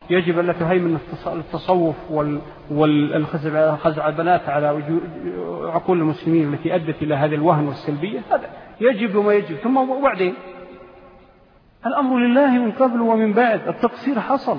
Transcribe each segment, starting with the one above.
يجب أن لا تهيمن التصوف والخزعبلات على عقول المسلمين التي أدت إلى هذا الوهن والسلبية. هذا يجب وما يجب. ثم وبعدين الأمر لله من قبل ومن بعد. التقصير حصل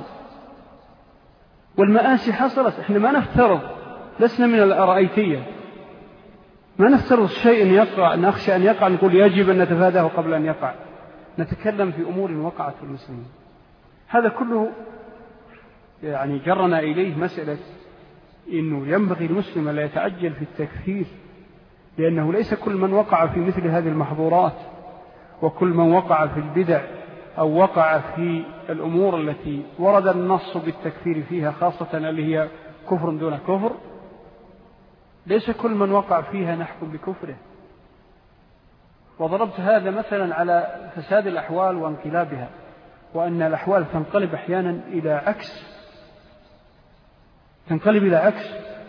والمآسي حصلت. إحنا ما نفترض، لسنا من الأرأيتية، ما نفترض شيء يقع نخشى أن يقع نقول يجب أن نتفاداه قبل أن يقع. نتكلم في أمور وقعت في المسلمين. هذا كله يعني جرنا إليه مسألة إنه ينبغي المسلم لا يتعجل في التكفير، لأنه ليس كل من وقع في مثل هذه المحظورات وكل من وقع في البدع أو وقع في الأمور التي ورد النص بالتكفير فيها، خاصة اللي هي كفر دون كفر، ليس كل من وقع فيها نحكم بكفره. وضربت هذا مثلا على فساد الأحوال وانقلابها، وأن الأحوال تنقلب أحيانا إلى عكس، تنقلب إلى عكس.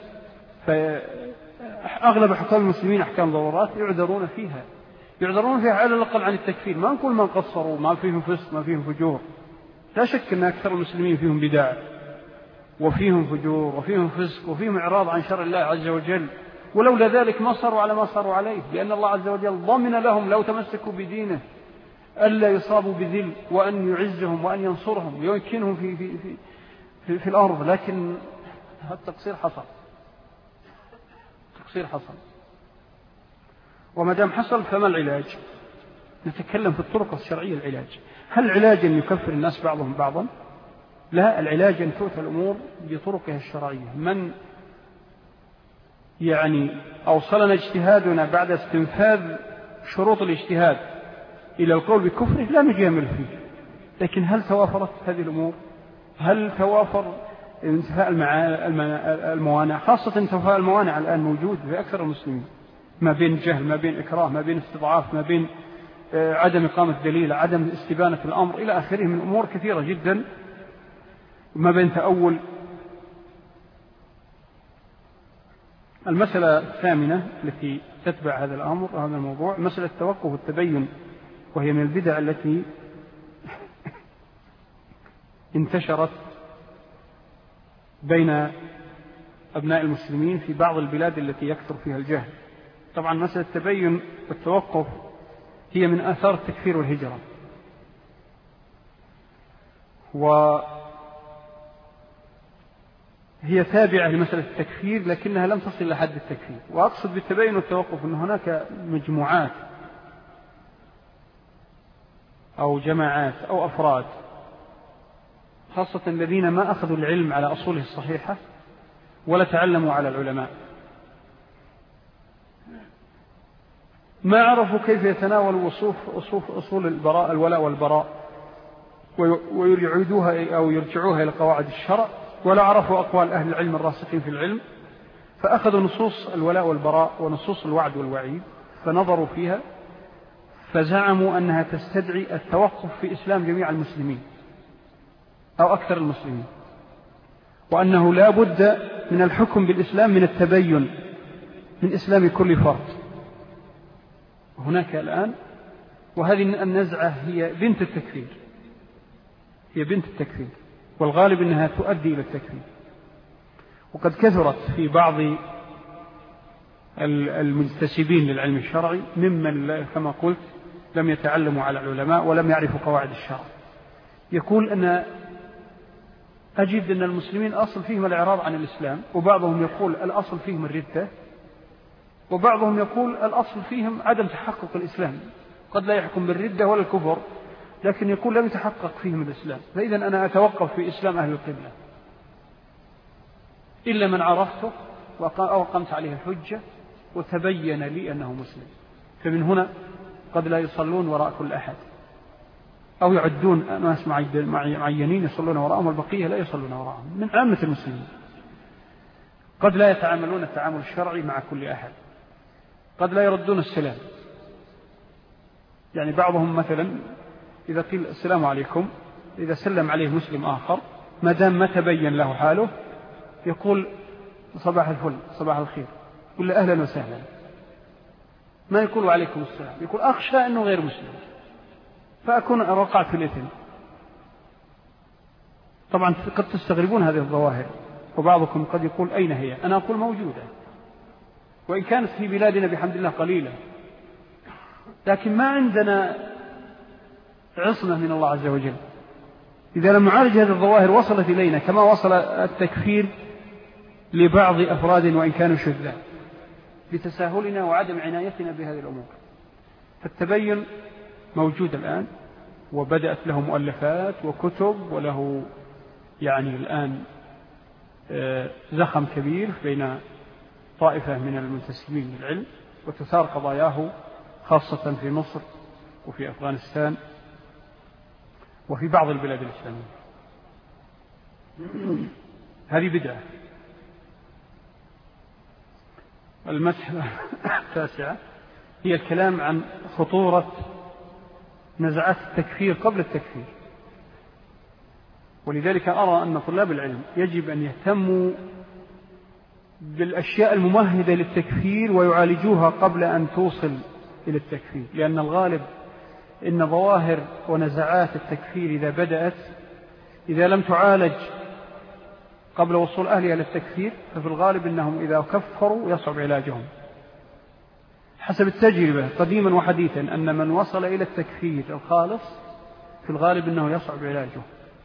فأغلب حكام المسلمين أحكام ضرورات يعذرون فيها على الأقل عن التكفير. ما نقول من قصروا، ما فيهم فسق، ما فيهم فجور. لا شك أن أكثر المسلمين فيهم بدع وفيهم فجور وفيهم فسق وفيهم إعراض عن شرع الله عز وجل، ولولا ذلك ما صاروا على ما صاروا عليه، لأن الله عز وجل ضمن لهم لو تمسكوا بدينه ألا يصابوا بذل، وأن يعزهم وأن ينصرهم ويمكنهم في الأرض. لكن التقصير حصل. وما دام حصل فما العلاج؟ نتكلم في الطرق الشرعية. العلاج، هل العلاج أن يكفر الناس بعضهم بعضا؟ لا، العلاج أن تؤتى الأمور بطرقها الشرعية. من يعني أوصلنا اجتهادنا بعد استنفاذ شروط الاجتهاد إلى القول بكفره لا نجامل فيه. لكن هل توافرت هذه الأمور؟ هل توافر انتفاء الموانع؟ خاصة انتفاء الموانع الآن موجود في أكثر المسلمين، ما بين جهل، ما بين إكراه، ما بين استضعاف، ما بين عدم إقامة دليل، عدم استبانة الأمر إلى آخره من أمور كثيرة جدا، ما بين تأول. المسألة الثامنة التي تتبع هذا الأمر، هذا الموضوع، مسألة التوقف والتبين، وهي من البدع التي انتشرت بين أبناء المسلمين في بعض البلاد التي يكثر فيها الجهل. طبعا مسألة التبين والتوقف هي من آثار التكفير والهجرة، وهي تابعة لمسألة التكفير لكنها لم تصل إلى حد التكفير. وأقصد بالتبين والتوقف أن هناك مجموعات أو جماعات أو أفراد، خاصة الذين ما أخذوا العلم على أصوله الصحيحة ولا تعلموا على العلماء، ما عرفوا كيف يتناولوا أصول البراء، الولاء والبراء، ويرجعوها أو يرجعوها إلى قواعد الشرع، ولا عرفوا أقوال أهل العلم الراسخين في العلم، فأخذوا نصوص الولاء والبراء ونصوص الوعد والوعيد فنظروا فيها فزعموا أنها تستدعي التوقف في إسلام جميع المسلمين أو أكثر المسلمين، وأنه لا بد من الحكم بالإسلام من التبين من إسلام كل فرد. هناك الآن، وهذه النزعة هي بنت التكفير، والغالب أنها تؤدي إلى التكفير. وقد كثرت في بعض المنتسبين للعلم الشرعي ممن كما قلت لم يتعلموا على العلماء ولم يعرفوا قواعد الشرع، يقول أن أجد أن المسلمين أصل فيهم الإعراض عن الإسلام، وبعضهم يقول الأصل فيهم الردة، وبعضهم يقول الأصل فيهم عدم تحقق الإسلام، قد لا يحكم بالردة ولا الكفر لكن يقول لم يتحقق فيهم الإسلام. فإذا أنا أتوقف في إسلام أهل القبلة إلا من عرفته وأقمت عليه الحجة وتبين لي أنه مسلم. فمن هنا قد لا يصلون وراء كل أحد، أو يعدون ناس معينين يصلون وراءهم والبقية لا يصلون وراءهم من عامة المسلمين. قد لا يتعاملون التعامل الشرعي مع كل أحد، قد لا يردون السلام. يعني بعضهم مثلا إذا قيل السلام عليكم، إذا سلم عليه مسلم آخر ما دام ما تبين له حاله يقول صباح الفل، صباح الخير، يقول له أهلا وسهلا، ما يقول عليكم السلام، يقول أخشى أنه غير مسلم فأكون وقعت في الإثم. طبعا قد تستغربون هذه الظواهر، وبعضكم قد يقول أين هي؟ أنا أقول موجودة، وإن كانت في بلادنا بحمد الله قليلة، لكن ما عندنا عصمة من الله عز وجل. إذا لم نعالج هذه الظواهر وصلت إلينا كما وصل التكفير لبعض أفراد وإن كانوا شذا، بتساهلنا وعدم عنايتنا بهذه الأمور. فالتبين موجود الآن، وبدأت له مؤلفات وكتب، وله يعني الآن زخم كبير بين طائفة من المنتسبين للعلم، وتثار قضاياه خاصة في مصر وفي أفغانستان وفي بعض البلاد الإسلامية. هذه بدعة. المسألة التاسعة هي الكلام عن خطورة نزعات التكفير قبل التكفير. ولذلك أرى أن طلاب العلم يجب أن يهتموا بالأشياء الممهدة للتكفير ويعالجوها قبل أن توصل إلى التكفير، لأن الغالب إن ظواهر ونزعات التكفير إذا بدأت إذا لم تعالج قبل وصول أهلها للتكفير ففي الغالب إنهم إذا كفروا يصعب علاجهم. حسب التجربة قديما وحديثا أن من وصل إلى التكفير الخالص في الغالب إنه يصعب علاجه،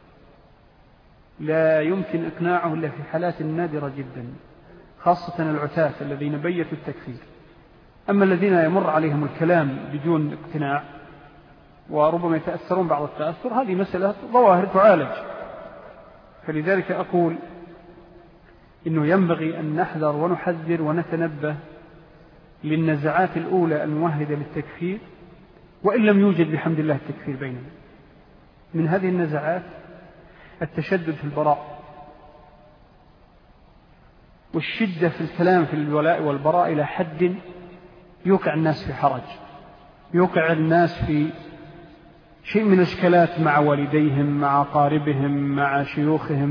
لا يمكن إقناعه إلا في حالات نادرة جدا، خاصة العتاة الذين بيتوا التكفير. أما الذين يمر عليهم الكلام بدون اقتناع وربما يتأثرون بعض التأثر، هذه مسألة ظواهر تعالج. فلذلك أقول إنه ينبغي أن نحذر ونحذر ونتنبه للنزعات الأولى الممهدة للتكفير، وإن لم يوجد بحمد الله التكفير بيننا. من هذه النزعات التشدد في البراء، والشدة في الكلام في الولاء والبراء إلى حد يوقع الناس في حرج، يوقع الناس في شيء من الإشكالات مع والديهم، مع أقاربهم، مع شيوخهم،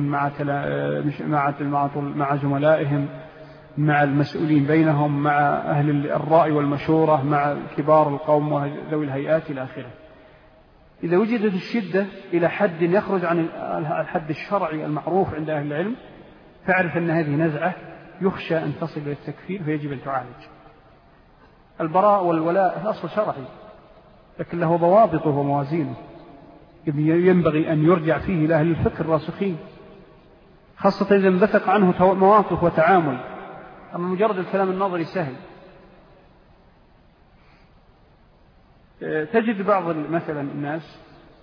مع زملائهم، مع المسؤولين بينهم، مع أهل الرأي والمشورة، مع كبار القوم وذوي الهيئات إلى آخره. إذا وجدت الشدة إلى حد يخرج عن الحد الشرعي المعروف عند أهل العلم، فاعرف أن هذه نزعة يخشى أن تصل إلى التكفير فيجب أن تعالج. البراء والولاء أصل شرعي، لكن له ضوابطه وموازينه ينبغي أن يرجع فيه إلى أهل الفقه الراسخين، خاصة إذا انبثق عنه مواقف وتعامل. أما مجرد الكلام النظري سهل. تجد بعض مثلا الناس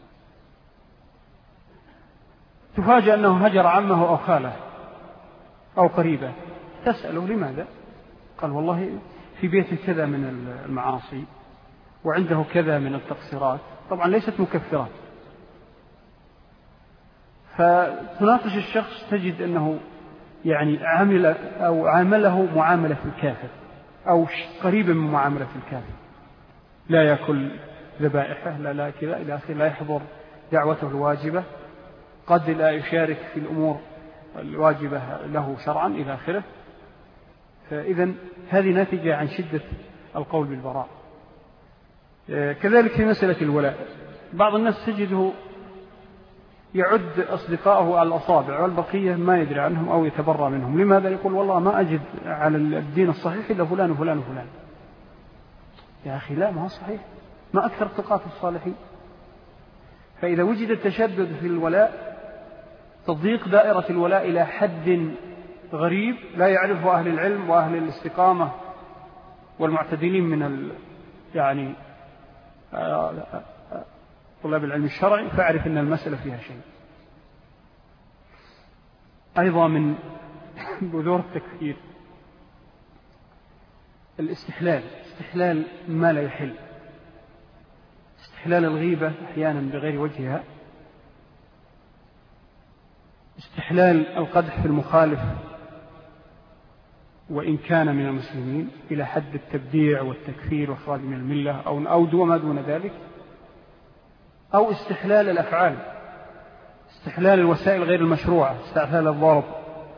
تفاجأ أنه هجر عمه أو خاله أو قريبه، تسأله لماذا؟ قال والله في بيته كذا من المعاصي وعنده كذا من التقصيرات، طبعا ليست مكفرات. فتناقش الشخص تجد أنه يعني عامله معاملة الكافر أو قريبا من معاملة الكافر، لا يأكل ذبائحه، لا كذا إلى آخره، لا يحضر دعوته الواجبة، قد لا يشارك في الأمور الواجبة له شرعا إلى آخره. فإذا هذه ناتجة عن شدة القول بالبراء. كذلك في مسألة الولاء، بعض الناس تجده يعد أصدقائه على الأصابع والبقية ما يدري عنهم أو يتبرى منهم. لماذا؟ يقول والله ما أجد على الدين الصحيح إلا فلان وفلان وفلان. يا أخي لا، ما هو صحيح، ما أكثر ثقات الصالحين. فإذا وجد التشدد في الولاء تضيق دائرة الولاء إلى حد غريب لا يعرفه أهل العلم وأهل الاستقامة والمعتدلين من يعني طلاب العلم الشرعي، فاعرف أن المسألة فيها شيء. أيضا من بذور التكفير استحلال ما لا يحل، استحلال الغيبة أحيانا بغير وجهها، استحلال القدح في المخالف وإن كان من المسلمين إلى حد التبديع والتكفير والإخراج من الملة أو ما دون ذلك، أو استحلال الأفعال، استحلال الوسائل غير المشروعة، استحلال الضرب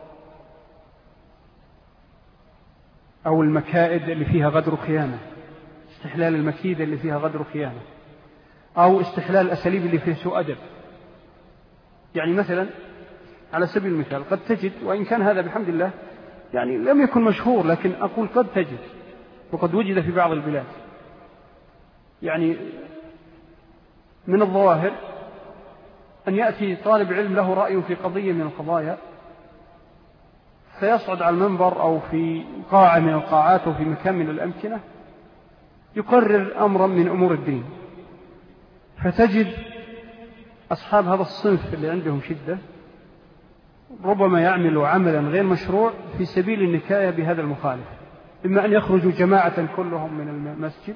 أو المكائد اللي فيها غدر خيانة، استحلال المكيدة اللي فيها غدر خيانة، أو استحلال الأساليب اللي فيها سوء أدب. يعني مثلا على سبيل المثال قد تجد، وإن كان هذا بحمد الله يعني لم يكن مشهور، لكن أقول قد تجد وقد وجد في بعض البلاد، يعني من الظواهر أن يأتي طالب علم له رأي في قضية من القضايا، فيصعد على المنبر أو في قاعة من القاعات أو في مكان من الأمكنة يقرر أمرا من أمور الدين، فتجد أصحاب هذا الصنف اللي عندهم شدة ربما يعملوا عملا غير مشروع في سبيل النكاية بهذا المخالف، إما أن يخرجوا جماعة كلهم من المسجد،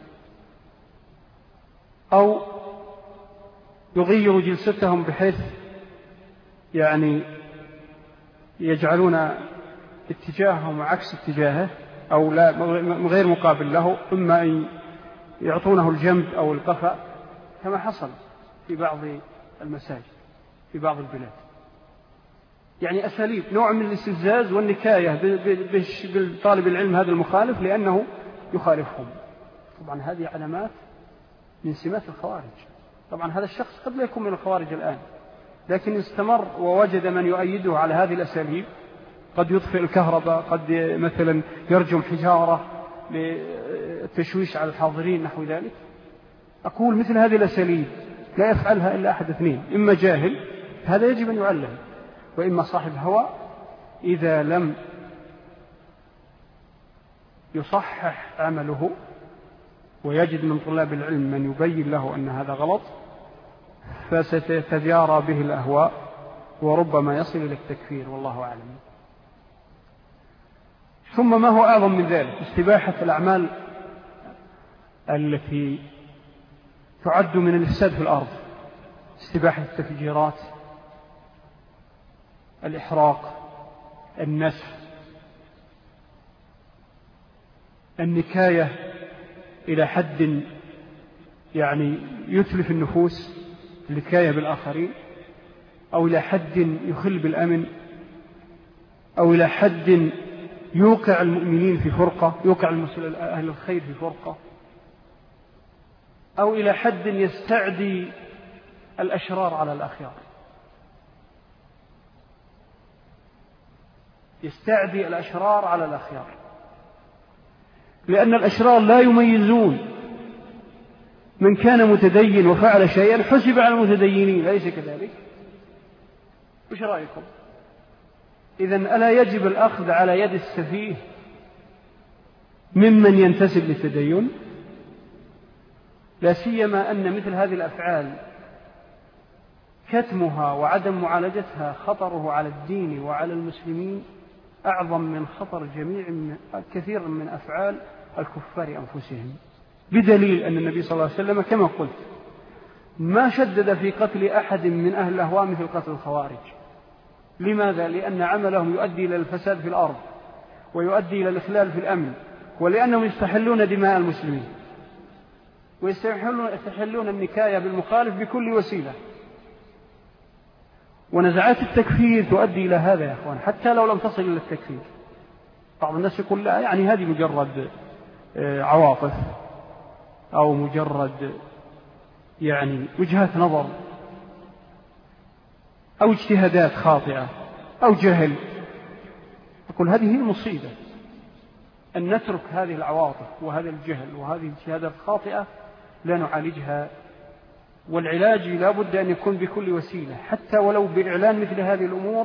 أو يغيروا جلستهم بحيث يعني يجعلون اتجاههم عكس اتجاهه أو لا غير مقابل له، إما أن يعطونه الجنب أو القفا كما حصل في بعض المساجد في بعض البلاد. يعني أساليب نوع من الاستفزاز والنكاية بالطالب العلم هذا المخالف لأنه يخالفهم. طبعا هذه علامات من سمات الخوارج. طبعا هذا الشخص قد لا يكون من الخوارج الآن، لكن استمر ووجد من يؤيده على هذه الأساليب، قد يطفئ الكهرباء، قد مثلا يرجم حجارة للتشويش على الحاضرين نحو ذلك. أقول مثل هذه الأساليب لا يفعلها إلا أحد اثنين: إما جاهل هذا يجب أن يعلم، وإما صاحب هوى إذا لم يصحح عمله ويجد من طلاب العلم من يبين له أن هذا غلط فستتجارى به الأهواء وربما يصل إلى التكفير، والله أعلم. ثم ما هو أعظم من ذلك استباحة الأعمال التي تعد من الإفساد في الأرض: استباحة التفجيرات، الإحراق، النسف، النكاية إلى حد يعني يتلف النفوس، النكاية بالآخرين، أو إلى حد يخل بالأمن، أو إلى حد يوقع المؤمنين في فرقة، يوقع أهل الخير في فرقة، أو إلى حد يستعدي الأشرار على الأخيار، يستعدي الأشرار على الأخيار، لأن الأشرار لا يميزون. من كان متدين وفعل شيئا حسب على المتدينين، ليس كذلك؟ وش رأيكم؟ إذن ألا يجب الأخذ على يد السفيه ممن ينتسب للتدين؟ لا سيما أن مثل هذه الأفعال كتمها وعدم معالجتها خطره على الدين وعلى المسلمين أعظم من خطر كثير من أفعال الكفار أنفسهم، بدليل أن النبي صلى الله عليه وسلم كما قلت ما شدد في قتل أحد من أهل الأهواء مثل قتل الخوارج. لماذا؟ لأن عملهم يؤدي إلى الفساد في الأرض ويؤدي إلى الإخلال في الأمن، ولأنهم يستحلون دماء المسلمين ويستحلون النكاية بالمخالف بكل وسيلة. ونزعات التكفير تؤدي إلى هذا يا أخوان، حتى لو لم تصل إلى التكفير. بعض الناس يقول لا، يعني هذه مجرد عواطف أو مجرد يعني وجهات نظر أو اجتهادات خاطئة أو جهل. أقول هذه هي المصيبة، أن نترك هذه العواطف وهذا الجهل وهذه الاجتهادات الخاطئة لا نعالجها. والعلاج لا بد أن يكون بكل وسيلة، حتى ولو بإعلان مثل هذه الأمور.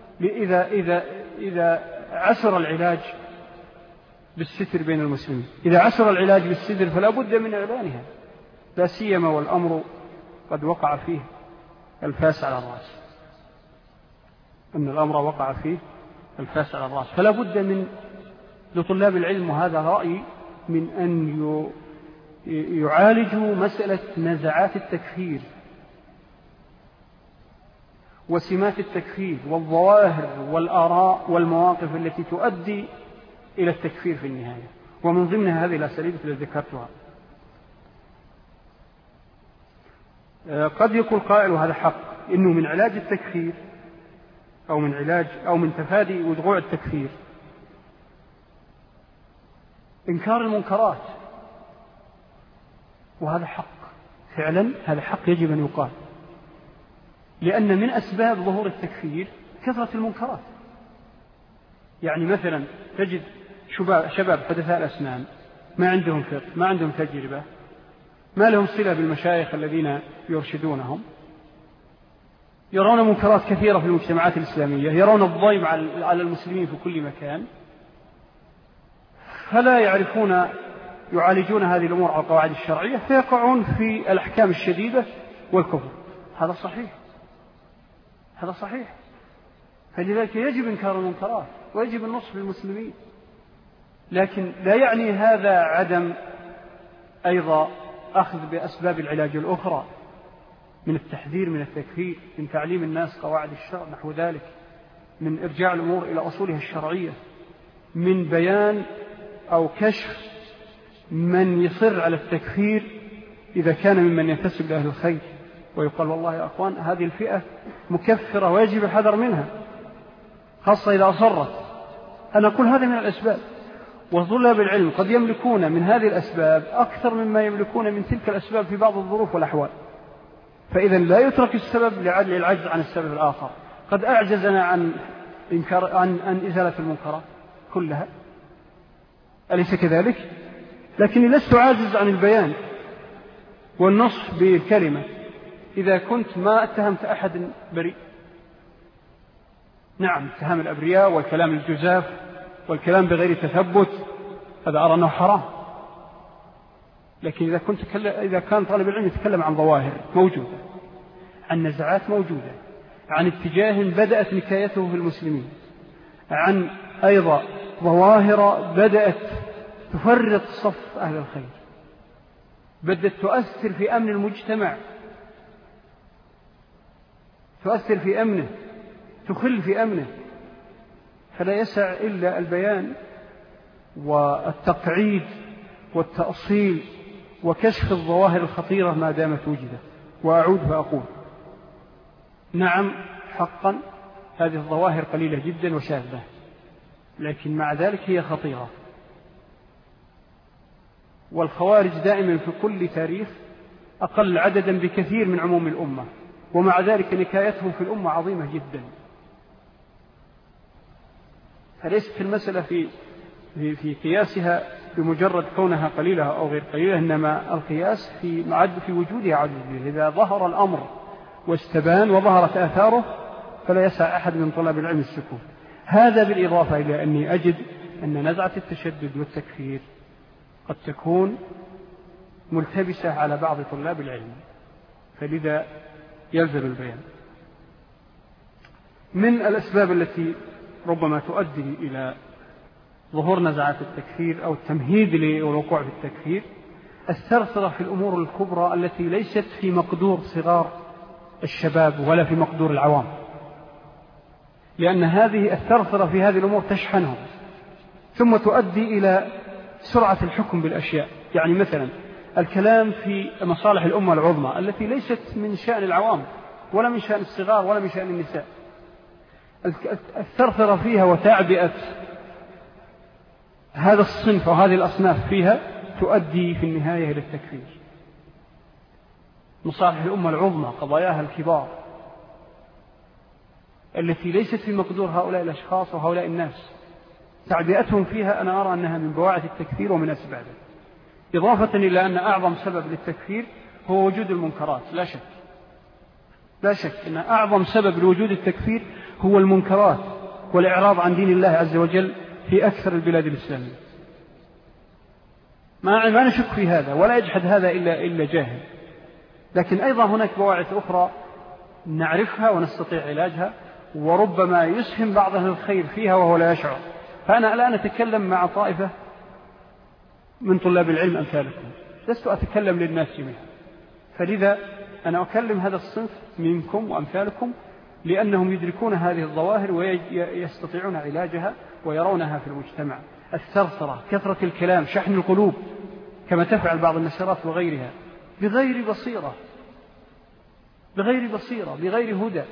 إذا عسر العلاج بالستر بين المسلمين، إذا عسر العلاج بالستر فلا بد من إعلانها، لا سيما والأمر قد وقع فيه الفاس على الرأس، أن الأمر وقع فيه الفاس على الرأس. فلا بد من لطلاب العلم، وهذا رأيي، من أن يعالجوا مسألة نزعات التكفير وسمات التكفير والظواهر والآراء والمواقف التي تؤدي إلى التكفير في النهاية، ومن ضمنها هذه الأساليب التي ذكرتها. قد يقول قائل وهذا حق، إنه من علاج التكفير أو من تفادي وقوع التكفير إنكار المنكرات، وهذا حق فعلا، هذا حق يجب أن يقال، لأن من أسباب ظهور التكفير كثرة المنكرات. يعني مثلا تجد شباب حدثاء الأسنان ما عندهم فقه، ما عندهم تجربة، ما لهم صلة بالمشايخ الذين يرشدونهم، يرون منكرات كثيرة في المجتمعات الإسلامية، يرون الضيم على المسلمين في كل مكان، فلا يعرفون يعالجون هذه الأمور على القواعد الشرعية، فيقعون في الأحكام الشديدة والكفر. هذا صحيح، هذا صحيح. فلذلك يجب إنكار المنكرات ويجب النصح للمسلمين، لكن لا يعني هذا عدم أيضا أخذ بأسباب العلاج الأخرى من التحذير من التكفير، من تعليم الناس قواعد الشرع نحو ذلك، من إرجاع الأمور إلى أصولها الشرعية، من بيان أو كشف من يصر على التكفير إذا كان ممن ينتسب لأهل الخير، ويقال والله يا أخوان هذه الفئة مكفرة ويجب الحذر منها، خاصة إذا أصرت. أنا أقول هذا من الأسباب، وطلاب العلم قد يملكون من هذه الأسباب أكثر مما يملكون من تلك الأسباب في بعض الظروف والأحوال، فإذا لا يترك السبب للعجز عن السبب الآخر. قد أعجزنا عن إزالة المنكرات كلها، أليس كذلك؟ لكني لست عاجز عن البيان والنصح بالكلمة إذا كنت ما اتهمت أحد بريء. نعم، اتهام الأبرياء والكلام الجزاف والكلام بغير تثبت هذا أرى أنه حرام، لكن إذا كان طالب العلم يتكلم عن ظواهر موجودة، عن نزعات موجودة، عن اتجاه بدأت نكايته في المسلمين، عن أيضا ظواهر بدأت تفرط صف أهل الخير، بدأت تؤثر في أمن المجتمع، تؤثر في أمنه، تخل في أمنه، فلا يسع إلا البيان والتقعيد والتأصيل وكشف الظواهر الخطيرة ما دامت وجدت. وأعود فأقول نعم حقا هذه الظواهر قليلة جدا وشاذة، لكن مع ذلك هي خطيرة. والخوارج دائما في كل تاريخ أقل عددا بكثير من عموم الأمة، ومع ذلك نكايتهم في الأمة عظيمة جدا. فليست المسألة في قياسها بمجرد كونها قليلة أو غير قليلة، إنما القياس في وجودها عدد. إذا ظهر الأمر واستبان وظهرت آثاره فلا يسع أحد من طلاب العلم السكوت. هذا بالإضافة إلى أني أجد أن نزعة التشدد والتكفير قد تكون ملتبسة على بعض طلاب العلم، فلذا يلزم البيان. من الأسباب التي ربما تؤدي إلى ظهور نزعات التكفير أو التمهيد للوقوع في التكفير الثرثرة في الأمور الكبرى التي ليست في مقدور صغار الشباب ولا في مقدور العوام، لأن هذه الثرثرة في هذه الأمور تشحنهم ثم تؤدي إلى سرعة الحكم بالأشياء. يعني مثلا الكلام في مصالح الأمة العظمى التي ليست من شأن العوام ولا من شأن الصغار ولا من شأن النساء، الثرثرة فيها وتعبئة هذا الصنف وهذه الأصناف فيها تؤدي في النهاية إلى التكفير. مصالح الأمة العظمى قضاياها الكبار التي ليست في مقدور هؤلاء الأشخاص وهؤلاء الناس، تعبئتهم فيها أنا أرى أنها من بواعث التكفير ومن أسبابه، إضافة إلى أن أعظم سبب للتكفير هو وجود المنكرات. لا شك أن أعظم سبب لوجود التكفير هو المنكرات والإعراض عن دين الله عز وجل في أكثر البلاد الإسلامية. ما نشك في هذا ولا يجحد هذا إلا جاهل، لكن أيضا هناك بواعث أخرى نعرفها ونستطيع علاجها، وربما يسهم بعض أهل الخير فيها وهو لا يشعر. فأنا الآن أتكلم مع طائفة من طلاب العلم أمثالكم، لست أتكلم للناس جميعا، فلذا أنا أكلم هذا الصنف منكم وأمثالكم لأنهم يدركون هذه الظواهر ويستطيعون علاجها ويرونها في المجتمع. الثرثرة، كثرة الكلام، شحن القلوب كما تفعل بعض النشرات وغيرها بغير بصيرة بغير هدى،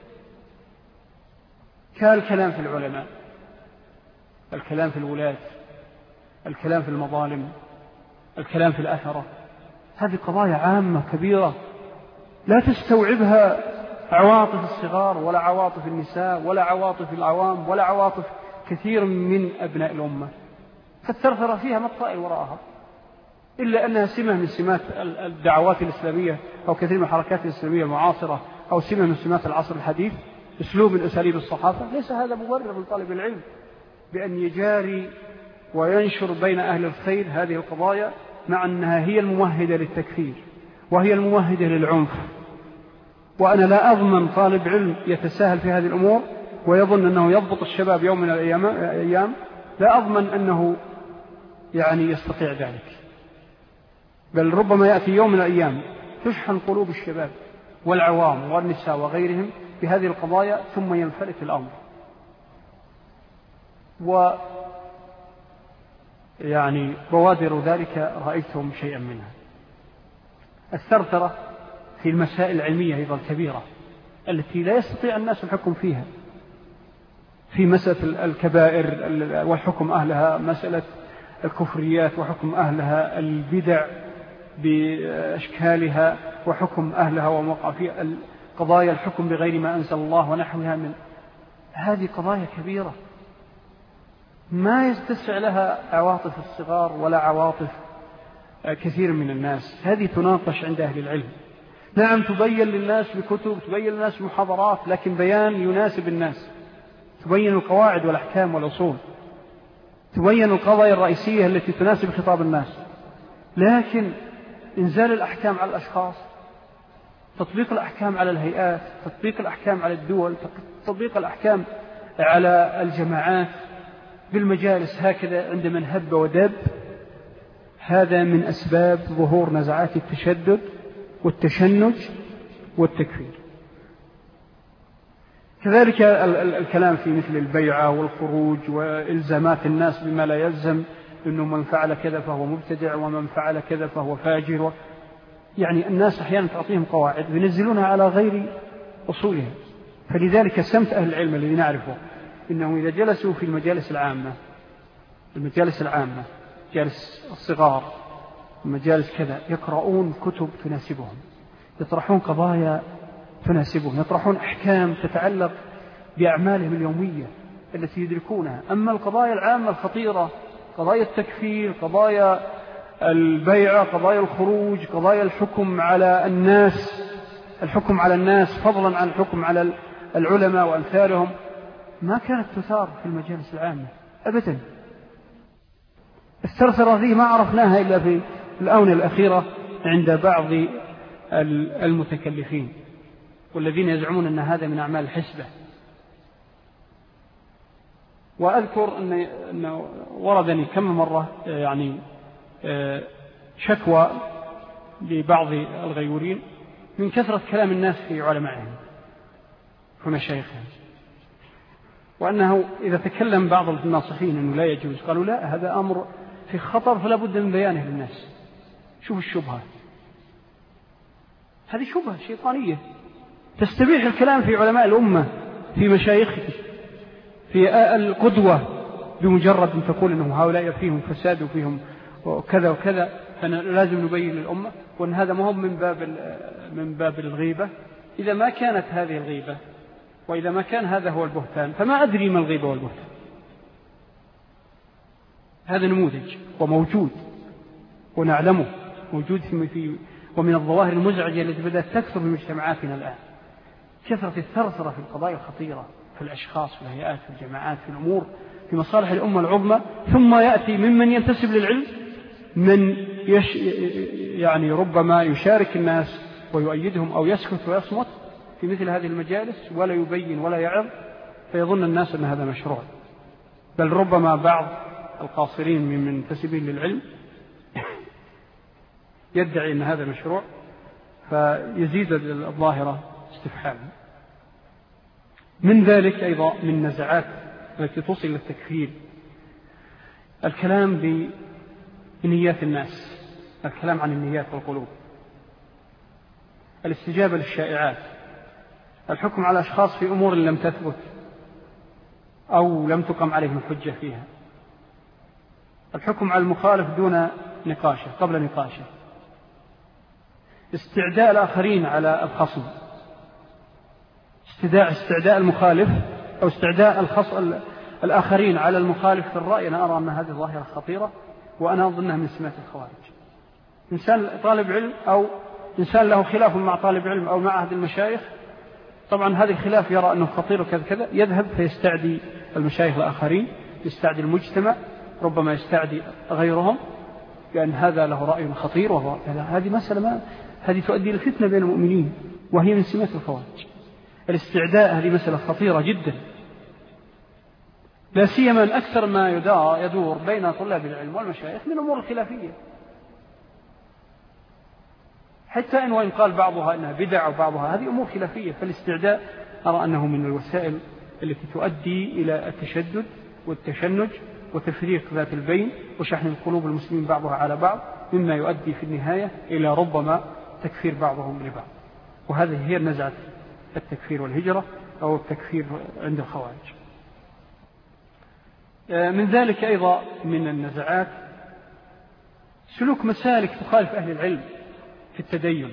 كالكلام في العلماء، الكلام في الولاة، الكلام في المظالم، الكلام في الأثرة. هذه قضايا عامة كبيرة لا تستوعبها عواطف الصغار ولا عواطف النساء ولا عواطف العوام ولا عواطف كثير من أبناء الأمة، فالثرثرة فيها ما الطائل وراءها، إلا أنها سمة من سمات الدعوات الإسلامية أو كثير من الحركات الإسلامية المعاصرة أو سمة من سمات العصر الحديث، أسلوب من أساليب الصحافة. ليس هذا مبرر لطالب العلم بأن يجاري وينشر بين أهل الخير هذه القضايا، مع أنها هي الممهدة للتكفير وهي الممهدة للعنف. وأنا لا أضمن طالب علم يتساهل في هذه الأمور ويظن أنه يضبط الشباب يوم من الأيام، لا أضمن أنه يستطيع ذلك، بل ربما يأتي يوم من الأيام تشحن قلوب الشباب والعوام والنساء وغيرهم بهذه القضايا ثم ينفلت الأمر. بوادر ذلك رأيتم شيئا منها. الثرثرة في المسائل العلمية أيضا كبيرة التي لا يستطيع الناس الحكم فيها، في مسألة الكبائر والحكم أهلها، مسألة الكفريات وحكم أهلها، البدع بأشكالها وحكم أهلها وموقع فيها، قضايا الحكم بغير ما أنزل الله ونحوها من هذه قضايا كبيرة ما يستسع لها عواطف الصغار ولا عواطف كثير من الناس. هذه تناقش عند أهل العلم، نعم تبين للناس بكتب، تبين للناس بمحاضرات، لكن بيان يناسب الناس، تبين القواعد والأحكام والأصول، تبين القضايا الرئيسية التي تناسب خطاب الناس. لكن إنزال الأحكام على الأشخاص، تطبيق الأحكام على الهيئات، تطبيق الأحكام على الدول، تطبيق الأحكام على الجماعات بالمجالس هكذا عند من هب ودب، هذا من أسباب ظهور نزعات التشدد والتشنج والتكفير. كذلك الكلام في مثل البيعة والخروج وإلزامات الناس بما لا يلزم، إنه من فعل كذا فهو مبتدع ومن فعل كذا فهو فاجر. الناس أحيانا تعطيهم قواعد بينزلونها على غير أصولها. فلذلك سمت أهل العلم الذي نعرفه إنه إذا جلسوا في المجالس العامة، مجالس الصغار، مجالس كذا، يقرؤون كتب تناسبهم، يطرحون قضايا تناسبهم، يطرحون أحكام تتعلق بأعمالهم اليومية التي يدركونها. أما القضايا العامة الخطيرة، قضايا التكفير، قضايا البيعة، قضايا الخروج، قضايا الحكم على الناس فضلا عن الحكم على العلماء وأمثالهم، ما كانت تثار في المجالس العامة أبدا. الثرثرة ذي ما عرفناها إلا في الآونة الأخيرة عند بعض المتكلفين والذين يزعمون أن هذا من أعمال الحسبة. وأذكر أنه وردني كم مرة شكوى لبعض الغيورين من كثرة كلام الناس في علمائهم ومشايخهم، وأنه إذا تكلم بعض الناصحين أنه لا يجوز، قالوا لا، هذا أمر في خطر فلا بد من بيانه للناس. شوف الشبهة هذه، شبهة شيطانية تستبيح الكلام في علماء الأمة، في مشايخه، في القدوة، بمجرد أن تقول أنهم هؤلاء فيهم فساد وفيهم وكذا وكذا، فلازم نبين للأمة وأن هذا مهم من باب الغيبة. إذا ما كانت هذه الغيبة وإذا ما كان هذا هو البهتان، فما أدري ما الغيبة والبهتان. هذا نموذج وموجود ونعلمه، موجود ومن الظواهر المزعجة التي بدأت تكثر في مجتمعاتنا الآن، كثرة الثرثرة في القضايا الخطيرة، في الأشخاص، في الهيئات، في الجماعات، في الأمور، في مصالح الأمة العظمى. ثم يأتي ممن ينتسب للعلم من ربما يشارك الناس ويؤيدهم أو يسكت ويصمت في مثل هذه المجالس ولا يبين ولا يعظ، فيظن الناس أن هذا مشروع. بل ربما بعض القاصرين من منتسبين للعلم يدعي أن هذا مشروع، فيزيد الظاهرة استفحاما. من ذلك أيضا من نزعات التي توصل للتكفير الكلام بنيات الناس، الكلام عن النيات والقلوب، الاستجابة للشائعات، الحكم على أشخاص في أمور لم تثبت أو لم تقم عليهم الحجة فيها، الحكم على المخالف دون نقاشه، قبل نقاشه، استعداء الآخرين على الخصم، استعداء المخالف أو استعداء الآخرين على المخالف في الرأي، أنا أرى أن هذه ظاهرة خطيرة، وأنا أظنها من سمات الخوارج. إنسان طالب علم أو إنسان له خلاف مع طالب علم أو مع أحد المشايخ، طبعا هذا الخلاف يرى أنه خطير وكذا كذا، يذهب فيستعدي المشايخ الآخرين، يستعدي المجتمع، ربما يستعدي غيرهم، لأن هذا له رأي خطير وهو هذه مسألة هذه تؤدي إلى فتنة بين المؤمنين، وهي من سمات الخوارج. الاستعداء هذه مسألة خطيرة جدا، لا سيما أن أكثر ما يدور بين طلاب العلم والمشايخ من أمور الخلافية، حتى إن وإن قال بعضها أنها بدع وبعضها هذه أمور خلافية. فالاستعداء أرى أنه من الوسائل التي تؤدي إلى التشدد والتشنج وتفريق ذات البين وشحن القلوب المسلمين بعضها على بعض، مما يؤدي في النهاية إلى ربما تكفير بعضهم لبعض. وهذه هي نزعة التكفير والهجرة أو التكفير عند الخوارج. من ذلك أيضا من النزعات سلوك مسالك تخالف أهل العلم في التدين.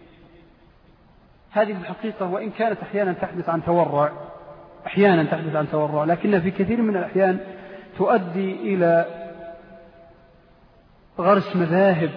هذه الحقيقة وإن كانت أحيانا تحدث عن تورع، لكنها في كثير من الأحيان تؤدي إلى غرس مذاهب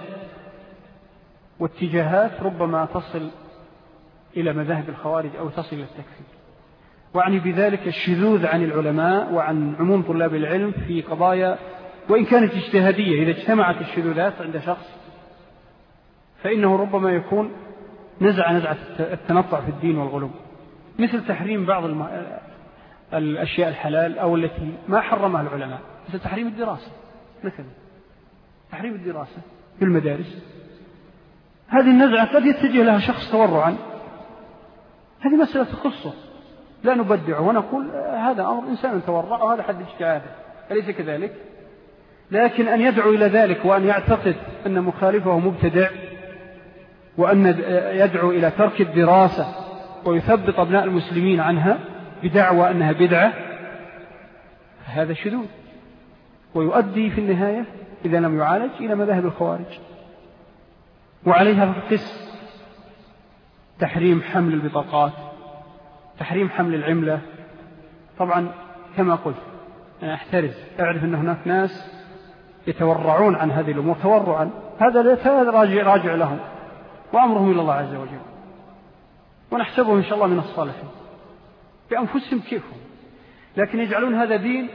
واتجاهات ربما تصل إلى مذاهب الخوارج أو تصل إلى التكفير. وعني بذلك الشذوذ عن العلماء وعن عموم طلاب العلم في قضايا وإن كانت اجتهادية. إذا اجتمعت الشذوذات عند شخص فإنه ربما يكون نزعة التنطع في الدين والغلو، مثل تحريم بعض الأشياء الحلال أو التي ما حرمها العلماء، مثل تحريم الدراسة، مثلا تحريم الدراسة في المدارس. هذه النزعة قد يتجه لها شخص تورعا، هذه مسألة تخصه، لا نبدعه ونقول هذا أمر إنسان تورع وهذا حد اجتهاده، أليس كذلك؟ لكن أن يدعو إلى ذلك وأن يعتقد أن مخالفه مبتدع وأن يدعو إلى ترك الدراسة ويثبط أبناء المسلمين عنها بدعوى أنها بدعة، هذا شذوذ ويؤدي في النهاية إذا لم يعالج إلى مذاهب الخوارج. وعليها قس تحريم حمل البطاقات، تحريم حمل العملة. طبعا كما قلت أنا أعرف أن هناك ناس يتورعون عن هذه الأمور تورعا، هذا راجع لهم وأمرهم إلى الله عز وجل، ونحسبهم إن شاء الله من الصالحين بأنفسهم كيفهم، لكن يجعلون هذا دين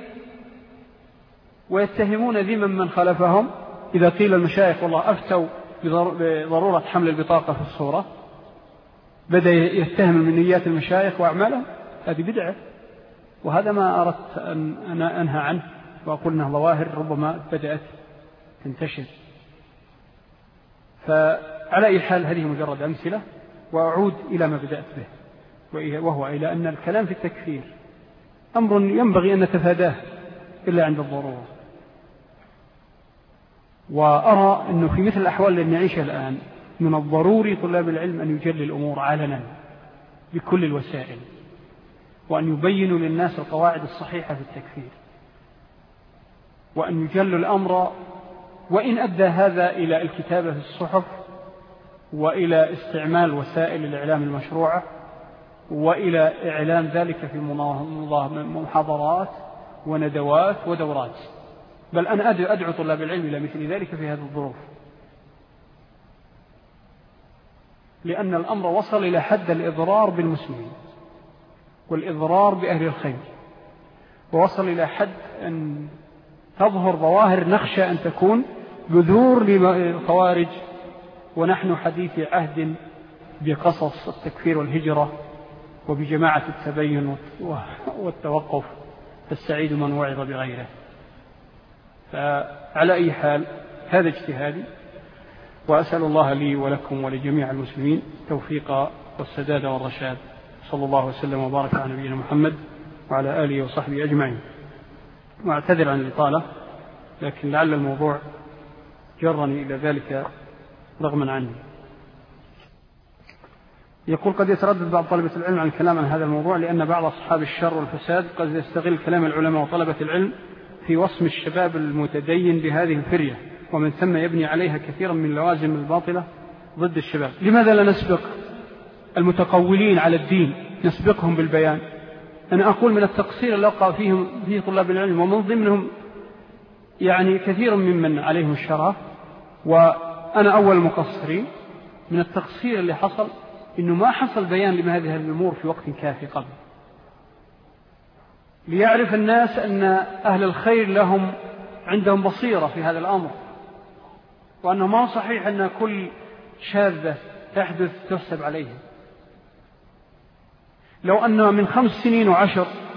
ويتهمون ذمم من خلفهم. إذا قيل المشايخ والله أفتوا بضرورة حمل البطاقة في الصورة، بدأ يتهم من نيات المشايخ وأعمالهم، هذه بدعة، وهذا ما أردت أن أنا أنهى عنه، وأقول أنها ظواهر ربما بدأت تنتشر. فعلى أي حال هذه مجرد أمثلة، وأعود إلى ما بدأت به، وهو إلى أن الكلام في التكفير أمر ينبغي أن نتفاداه إلا عند الضرورة. وأرى أنه في مثل الأحوال التي نعيشها الآن من الضروري طلاب العلم أن يجلي الأمور علنا بكل الوسائل، وأن يبينوا للناس القواعد الصحيحة في التكفير، وأن يجلوا الأمر، وإن أدى هذا إلى الكتابة في الصحف وإلى استعمال وسائل الإعلام المشروعة وإلى إعلان ذلك في محاضرات وندوات ودورات، بل أنا أدعو طلاب العلم إلى مثل ذلك في هذه الظروف، لأن الأمر وصل إلى حد الإضرار بالمسلمين والإضرار بأهل الخير، ووصل إلى حد أن تظهر ظواهر نخشى أن تكون جذور للخوارج، ونحن حديث عهد بقصص التكفير والهجرة وبجماعة التبين والتوقف، فالسعيد من وعظ بغيره. فعلى أي حال هذا اجتهادي، وأسأل الله لي ولكم ولجميع المسلمين التوفيق والسداد والرشاد. صلى الله وسلم وبارك على نبينا محمد وعلى آله وصحبه أجمعين. واعتذر عن الإطالة، لكن لعل الموضوع جرني إلى ذلك رغما عني. يقول قد يتردد بعض طلبة العلم عن الكلام عن هذا الموضوع، لأن بعض أصحاب الشر والفساد قد يستغل كلام العلماء وطلبة العلم في وصم الشباب المتدين بهذه الفرية، ومن ثم يبني عليها كثيرا من اللوازم الباطلة ضد الشباب. لماذا لا نسبق المتقولين على الدين نسبقهم بالبيان. أنا أقول من التقصير اللي وقع فيه طلاب العلم، ومن ضمنهم يعني كثير ممن عليهم الشرف، وأنا أول المقصرين. من التقصير اللي حصل إنه ما حصل بيان لهذه الأمور في وقت كافي قبل، ليعرف الناس أن أهل الخير لهم عندهم بصيرة في هذا الأمر، وأنه ما صحيح أن كل شاذة تحدث تحسب عليها. لو أن من 5 سنين و10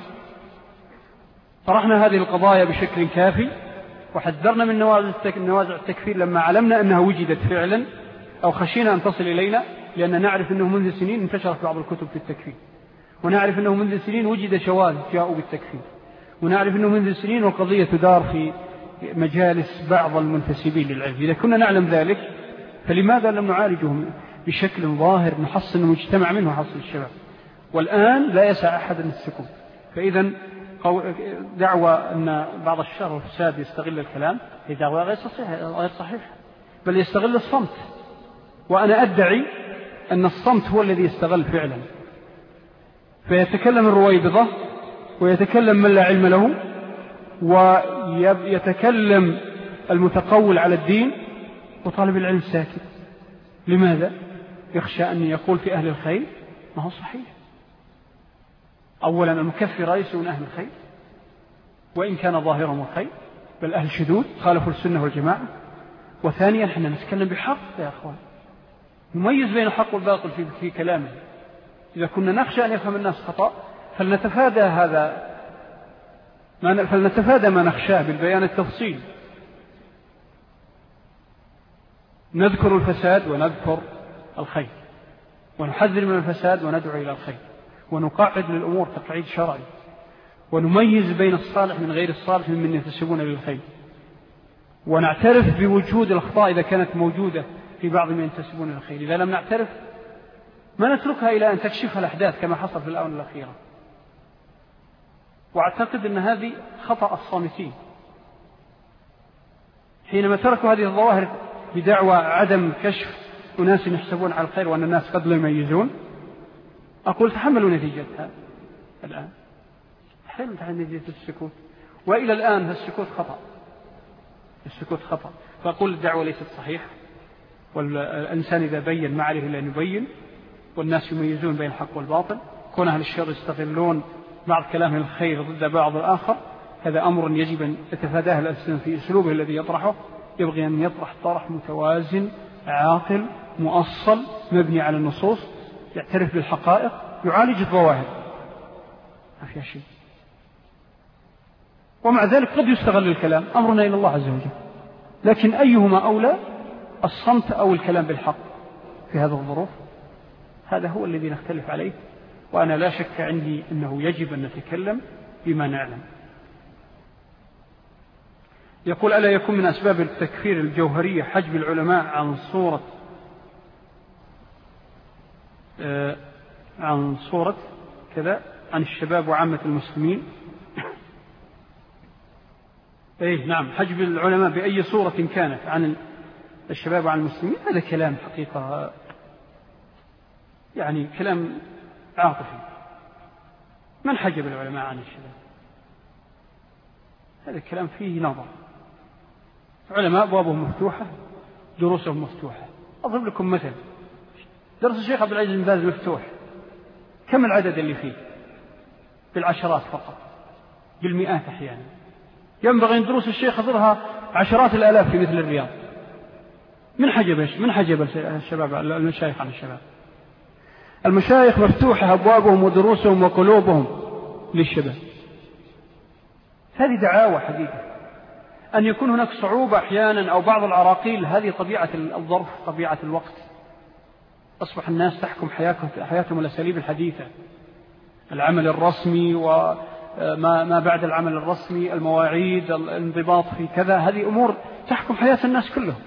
طرحنا هذه القضايا بشكل كافي وحذرنا من نوازع التكفير لما علمنا أنها وجدت فعلا أو خشينا أن تصل إلينا، لأن نعرف أنه منذ سنين انتشرت بعض الكتب في التكفير، ونعرف أنه منذ سنين وجد شواذ جاءوا بالتكفير، ونعرف أنه منذ سنين والقضية تدار في مجالس بعض المنتسبين للعلم. إذا كنا نعلم ذلك فلماذا لم نعالجهم بشكل ظاهر نحصن المجتمع منه وحصن الشباب؟ والآن لا يسع أحد أن السكون. فإذا دعوة أن بعض الشر والفساد يستغل الكلام هي دعوة غير صحيحة، بل يستغل الصمت. وأنا أدعي أن الصمت هو الذي يستغل فعلا، فيتكلم الرويبضة ويتكلم من لا علم له، ويتكلم المتقول على الدين، وطالب العلم ساكت. لماذا؟ يخشى أن يقول في أهل الخير ما هو صحيح. أولا المكفر ليس من أهل الخير وإن كان ظاهرهم الخير، بل أهل شذوذ خالفوا السنة والجماعة. وثانيا احنا نتكلم بحق يا أخوان، نميز بين الحق والباطل في كلامه. إذا كنا نخشى أن يفهم الناس خطأ فلنتفادى ما نخشاه بالبيان التفصيل. نذكر الفساد ونذكر الخير، ونحذر من الفساد وندعو إلى الخير، ونقعد للأمور تقعيد شرعي، ونميز بين الصالح من غير الصالح ممن ينتسبون للخير، ونعترف بوجود الأخطاء إذا كانت موجودة في بعض من ينتسبون للخير. إذا لم نعترف ما نتركها إلى أن تكشف الأحداث كما حصل في الآونة الأخيرة. وأعتقد أن هذه خطأ الصامتين حينما تركوا هذه الظواهر بدعوى عدم كشف أناس يحسبون على الخير وأن الناس قد لا يميزون. أقول تحملوا نتيجتها الآن، تحملوا نتيجة السكوت. وإلى الآن السكوت خطأ. فأقول الدعوة ليست صحيحة، والإنسان إذا بين ما عليه إلا أن يبين، والناس يميزون بين الحق والباطل. كون أهل الشر يستغلون بعض كلام الخير ضد بعض الآخر، هذا أمر يجب أن يتفاداه الإنسان في أسلوبه الذي يطرحه. يبغي أن يطرح طرح متوازن عاقل مؤصل مبني على النصوص، يعترف بالحقائق، يعالج الظواهر، ما فيها شيء. ومع ذلك قد يستغل الكلام، أمرنا إلى الله عز وجل. لكن أيهما أولى، الصمت أو الكلام بالحق في هذا الظروف؟ هذا هو الذي نختلف عليه. وأنا لا شك عندي أنه يجب أن نتكلم بما نعلم. يقول: ألا يكون من أسباب التكفير الجوهرية حجب العلماء عن صورة كذا عن الشباب وعامة المسلمين؟ نعم، حجب العلماء بأي صورة كانت عن الشباب وعن المسلمين. هذا كلام حقيقة يعني كلام عاطفي. من حجب العلماء عن الشباب؟ هذا الكلام فيه نظر. علماء أبوابهم مفتوحة، دروسهم مفتوحة. أضرب لكم مثل: درس الشيخ عبد العزيز بن باز مفتوح، كم العدد اللي فيه؟ بالعشرات فقط، بالمئات أحيانا. ينبغي أن دروس الشيخ حضرها عشرات الآلاف في مثل الرياض. من حجب الشباب المشايخ عن الشباب؟ المشايخ مفتوحة أبوابهم ودروسهم وقلوبهم للشباب. هذه دعاوى حقيقة. أن يكون هناك صعوبة أحيانا أو بعض العراقيل، هذه طبيعة الظرف، طبيعة الوقت. أصبح الناس تحكم حياتهم الأساليب الحديثة، العمل الرسمي وما بعد العمل الرسمي، المواعيد، الانضباط في كذا. هذه أمور تحكم حياة الناس كلهم.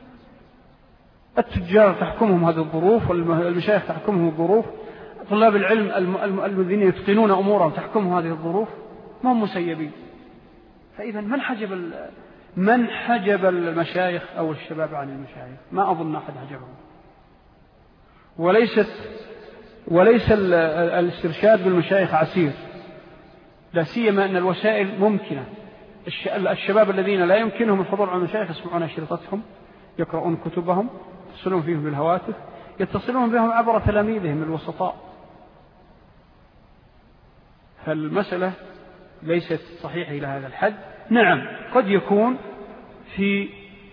التجار تحكمهم هذه الظروف، والمشايخ تحكمهم الظروف، طلاب العلم الذين يتقنون أمورهم تحكمهم هذه الظروف، ما هم مسيبين. فإذا من حجب المشايخ أو الشباب عن المشايخ؟ ما أظن أحد حجبهم. وليست وليس الاسترشاد بالمشايخ عسير، لا سيما أن الوسائل ممكنة. الشباب الذين لا يمكنهم الحضور على المشايخ يسمعون أشرطتهم، يقرؤون كتبهم، يتصلون فيهم بالهواتف، يتصلون بهم عبر تلاميذهم الوسطاء. فالمسألة ليست صحيحة إلى هذا الحد. نعم قد يكون في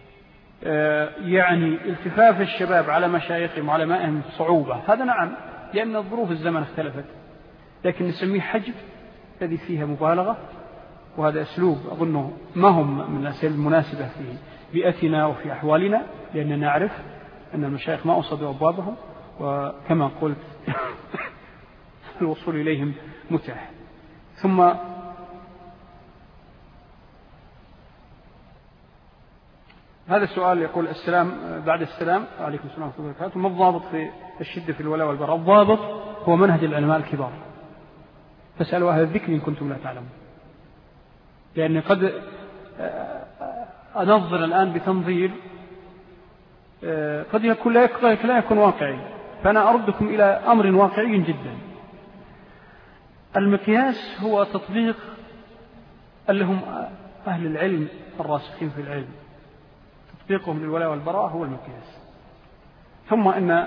يعني التفاف الشباب على مشايخهم وعلمائهم صعوبة، هذا نعم، لأن الظروف الزمن اختلفت، لكن نسميه حجب الذي فيها مبالغة، وهذا أسلوب أظنه ما هم من الأسئلة المناسبة في بيئتنا وفي أحوالنا، لأننا نعرف أن المشايخ ما أصدوا أبوابهم، وكما قلت الوصول إليهم متاح. ثم هذا السؤال يقول السلام بعد السلام عليكم السلام ورحمة الله وبركاته، ما الضابط في الشدة في الولاء والبراء؟ الضابط هو منهج العلماء الكبار، فاسألوا أهل الذكر إن كنتم لا تعلمون، لأن قد أنظر الآن بتنظير قد يكون لا يكون واقعي، فأنا أردكم إلى أمر واقعي جدا. المقياس هو تطبيق اللي هم أهل العلم الراسخين في العلم، تطبيقهم للولاء والبراء هو المقياس. ثم أن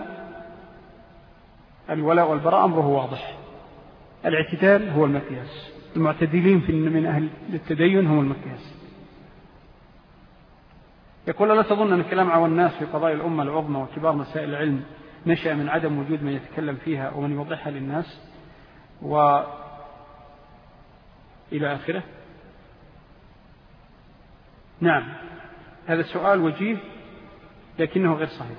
الولاء والبراء أمره واضح، الاعتدال هو المقياس، المعتدلين من أهل التدين هم المقياس. يقول لا تظن أن الكلام عن الناس في قضايا الأمة العظمى وكبار مسائل العلم نشأ من عدم وجود من يتكلم فيها ومن يوضحها للناس وإلى آخره. نعم هذا السؤال وجيه لكنه غير صحيح.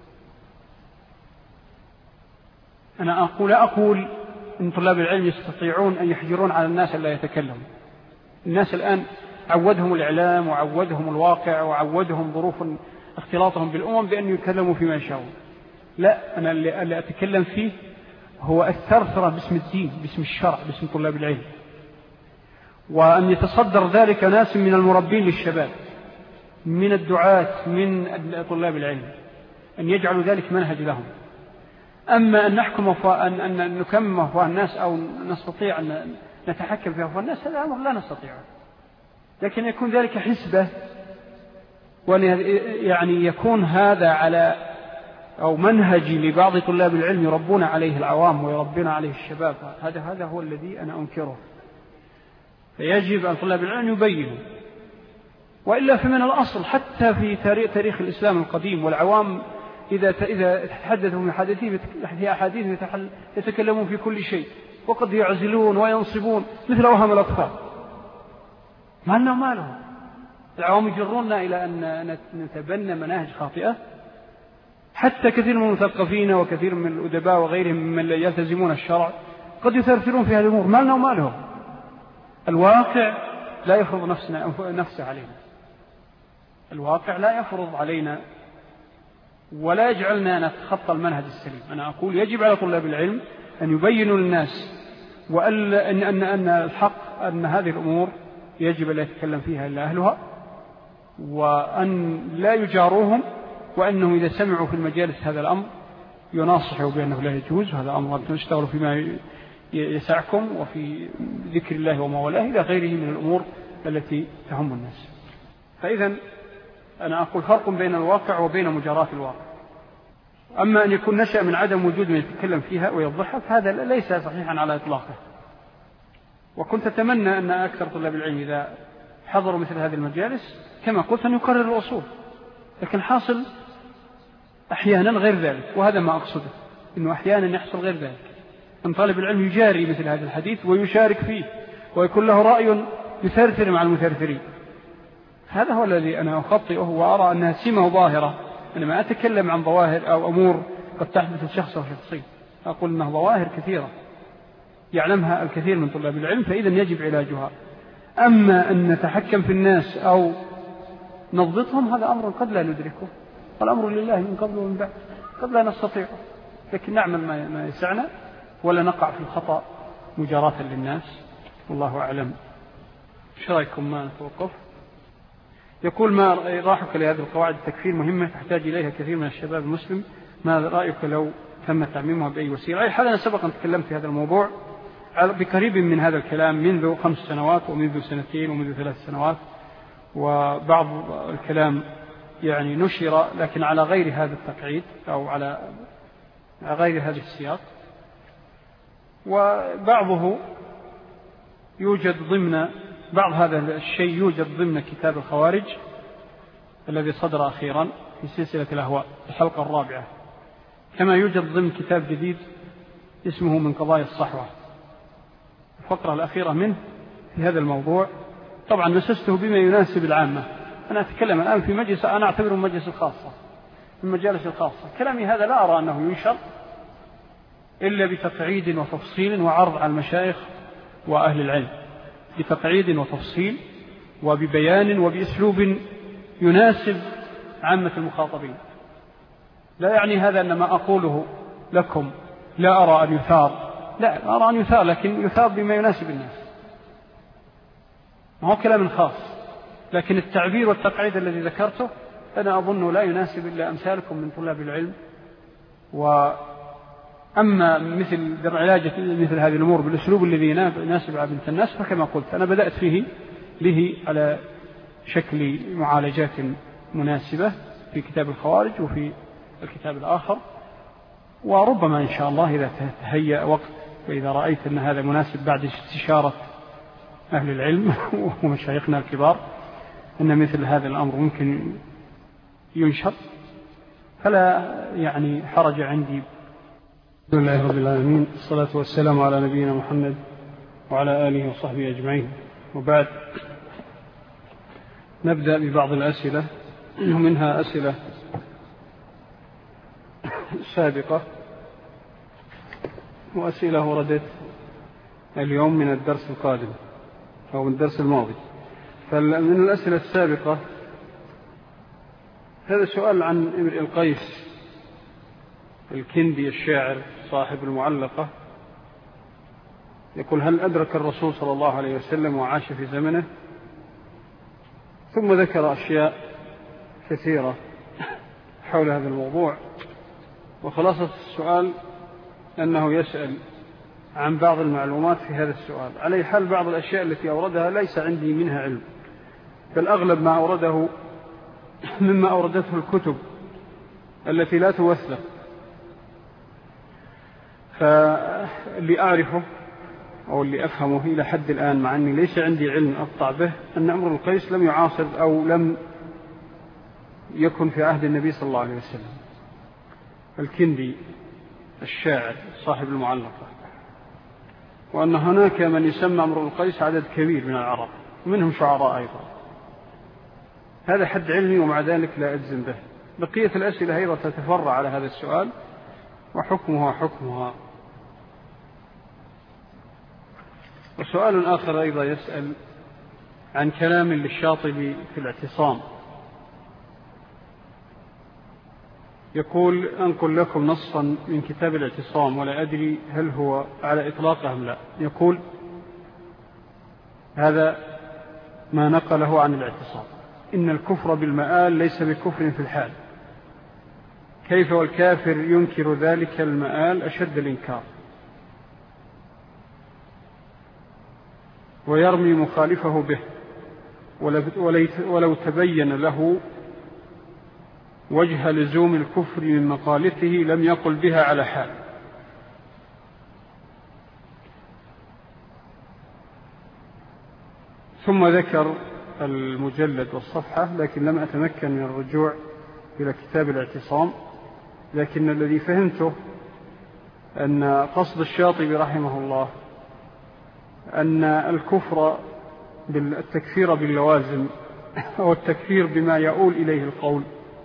أنا لا أقول إن طلاب العلم يستطيعون أن يحجرون على الناس ألا يتكلموا. الناس الآن عودهم الإعلام وعودهم الواقع وعودهم ظروف اختلاطهم بالأمم بأن يتكلموا فيما يشاءون. لا، أنا اللي أتكلم فيه هو الثرثرة باسم الدين، باسم الشرع، باسم طلاب العلم، وأن يتصدر ذلك ناس من المربين للشباب، من الدعاة، من طلاب العلم، أن يجعلوا ذلك منهج لهم. أما أن نحكم أن نكمم أفواه الناس أو نستطيع أن نتحكم في أفواه الناس، هذا أمر لا نستطيعه، لكن يكون ذلك حسبة، وأن يعني يكون هذا على أو منهج لبعض طلاب العلم يربون عليه العوام ويربون عليه الشباب، هذا هو الذي أنا أنكره. فيجب أن طلاب العلم يبينوا، وإلا فمن الأصل حتى في تاريخ الإسلام القديم والعوام إذا تحدثوا في أحاديث يتكلمون في كل شيء، وقد يعزلون وينصبون مثل أوهام الأطفال. ما لنا مالهم؟ العوام يجروننا إلى أن نتبنى مناهج خاطئة. حتى كثير من المثقفين وكثير من الأدباء وغيرهم من يلتزمون الشرع قد يثرثرون في هذه الأمور. ما لنا مالهم؟ الواقع لا يفرض نفسه علينا، الواقع لا يفرض علينا ولا يجعلنا نتخطى المنهج السليم. أنا أقول يجب على طلاب العلم أن يبينوا للناس أن الحق أن هذه الأمور يجب أن لا يتكلم فيها إلا أهلها، وأن لا يجاروهم، وأنهم إذا سمعوا في المجالس هذا الأمر يناصحوا بأنه لا يجوز، هذا أمر أن تشتغلوا فيما يسعكم وفي ذكر الله وما والاه إلى غيره من الأمور التي تهم الناس. فإذا أنا أقول فرق بين الواقع وبين مجاراة الواقع. أما أن يكون نشأ من عدم وجود من يتكلم فيها ويوضحها فهذا ليس صحيحا على إطلاقه. وكنت أتمنى أن أكثر طلاب العلم إذا حضروا مثل هذه المجالس كما قلت أن يقرر الأصول، لكن حاصل أحيانا غير ذلك، وهذا ما أقصده، إنه أحيانا يحصل غير ذلك، أن طالب العلم يجاري مثل هذا الحديث ويشارك فيه ويكون له رأي يثرثر مع المثرثرين. هذا هو الذي أنا أخطئه وأرى أنها سمة ظاهرة. أنا ما أتكلم عن ظواهر أو أمور قد تحدث الشخص أو شخصين، أقول أنها ظواهر كثيرة يعلمها الكثير من طلاب العلم، فإذا يجب علاجها. أما أن نتحكم في الناس أو نضبطهم هذا أمر قد لا ندركه، والأمر لله من قبل ومن بعد، قد لا نستطيعه، لكن نعمل ما يسعنا ولا نقع في الخطأ مجاراة للناس. والله أعلم. إيش رأيكم ما نتوقف؟ يقول ما رأيك لهذه القواعد التكفير مهمة تحتاج إليها كثير من الشباب المسلم، ما رأيك لو تم تعميمها بأي وسيلة. على حال سبق أن تكلمت في هذا الموضوع بقريب من هذا الكلام منذ 5 سنوات ومنذ 2 ومنذ 3 سنوات، وبعض الكلام يعني نشر لكن على غير هذا التقعيد أو على غير هذا السياق، وبعضه يوجد ضمن بعض هذا الشيء يوجد ضمن كتاب الخوارج الذي صدر أخيرا في سلسلة الأهواء الحلقة 4، كما يوجد ضمن كتاب جديد اسمه من قضايا الصحوة الفقرة الأخيرة منه في هذا الموضوع. طبعا مسسته بما يناسب العامة. أنا أتكلم الآن في مجلس أنا أعتبره مجلس الخاصة من مجالس الخاصة. كلامي هذا لا أرى أنه ينشر إلا بتقعيد وتفصيل وعرض على المشايخ وأهل العلم، بتقعيد وتفصيل وببيان وبأسلوب يناسب عامة المخاطبين. لا يعني هذا أن ما أقوله لكم لا أرى أن يثار، لا أرى أن يثار، لكن يثار بما يناسب الناس، ما هو كلام خاص. لكن التعبير والتقعيد الذي ذكرته أنا أظن لا يناسب إلا أمثالكم من طلاب العلم. وأما مثل علاجة مثل هذه الأمور بالأسلوب الذي يناسب عامة الناس، فكما قلت أنا بدأت فيه به على شكل معالجات مناسبة في كتاب الخوارج وفي الكتاب الآخر، وربما إن شاء الله إذا تهيأ وقت وإذا رأيت أن هذا مناسب بعد استشارة أهل العلم ومشايخنا الكبار أن مثل هذا الأمر ممكن ينشر، فلا يعني حرج عندي. الحمد لله رب العالمين، الصلاة والسلام على نبينا محمد وعلى آله وصحبه أجمعين، وبعد نبدأ ببعض الأسئلة، ومنها أسئلة سابقة وأسئلة وردت اليوم من الدرس القادم أو من الدرس الماضي. فمن الأسئلة السابقة هذا سؤال عن امرئ القيس الكندي الشاعر صاحب المعلقة، يقول: هل أدرك الرسول صلى الله عليه وسلم وعاش في زمنه؟ ثم ذكر أشياء كثيرة حول هذا الموضوع، وخلاصة السؤال أنه يسأل عن بعض المعلومات في هذا السؤال. على حال بعض الأشياء التي أوردها ليس عندي منها علم، فالأغلب ما أورده مما أوردته الكتب التي لا توثق. فاللي أعرفه أو اللي أفهمه إلى حد الآن، مع أني ليس عندي علم أقطع به، أن امرؤ القيس لم يعاصر أو لم يكن في عهد النبي صلى الله عليه وسلم، الكندي الشاعر صاحب المعلقة، وأن هناك من يسمى امرؤ القيس عدد كبير من العرب ومنهم شعراء أيضا. هذا حد علمي ومع ذلك لا أجزم به. بقية الأسئلة أيضا تتفرع على هذا السؤال وحكمها. وسؤال آخر أيضا يسأل عن كلام للشاطبي في الاعتصام، يقول: أنقل لكم نصا من كتاب الاعتصام ولا أدري هل هو على إطلاقه أم لا. يقول: هذا ما نقله عن الاعتصام: إن الكفر بالمآل ليس بكفر في الحال، كيف والكافر ينكر ذلك المآل أشد الإنكار، ويرمي مخالفه به، ولو تبين له وجه لزوم الكفر من مقالته لم يقل بها على حال. ثم ذكر المجلد والصفحة، لكن لم أتمكن من الرجوع إلى كتاب الاعتصام. لكن الذي فهمته أن قصد الشاطبي رحمه الله أن الكفر بالتكفير باللوازم أو التكفير بما يؤول إليه القول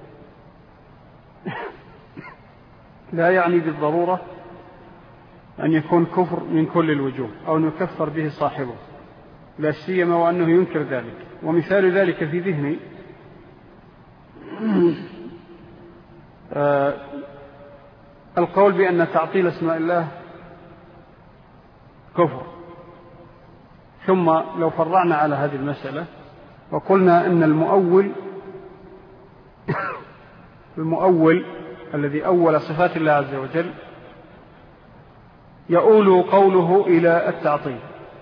لا يعني بالضرورة أن يكون كفر من كل الوجوه أو أن يكفر به صاحبه، لا سيما وأنه ينكر ذلك. ومثال ذلك في ذهني القول بأن تعطيل اسماء الله كفر. ثم لو فرعنا على هذه المسألة وقلنا أن المؤول الذي أول صفات الله عز وجل يؤول قوله إلى التعطيل،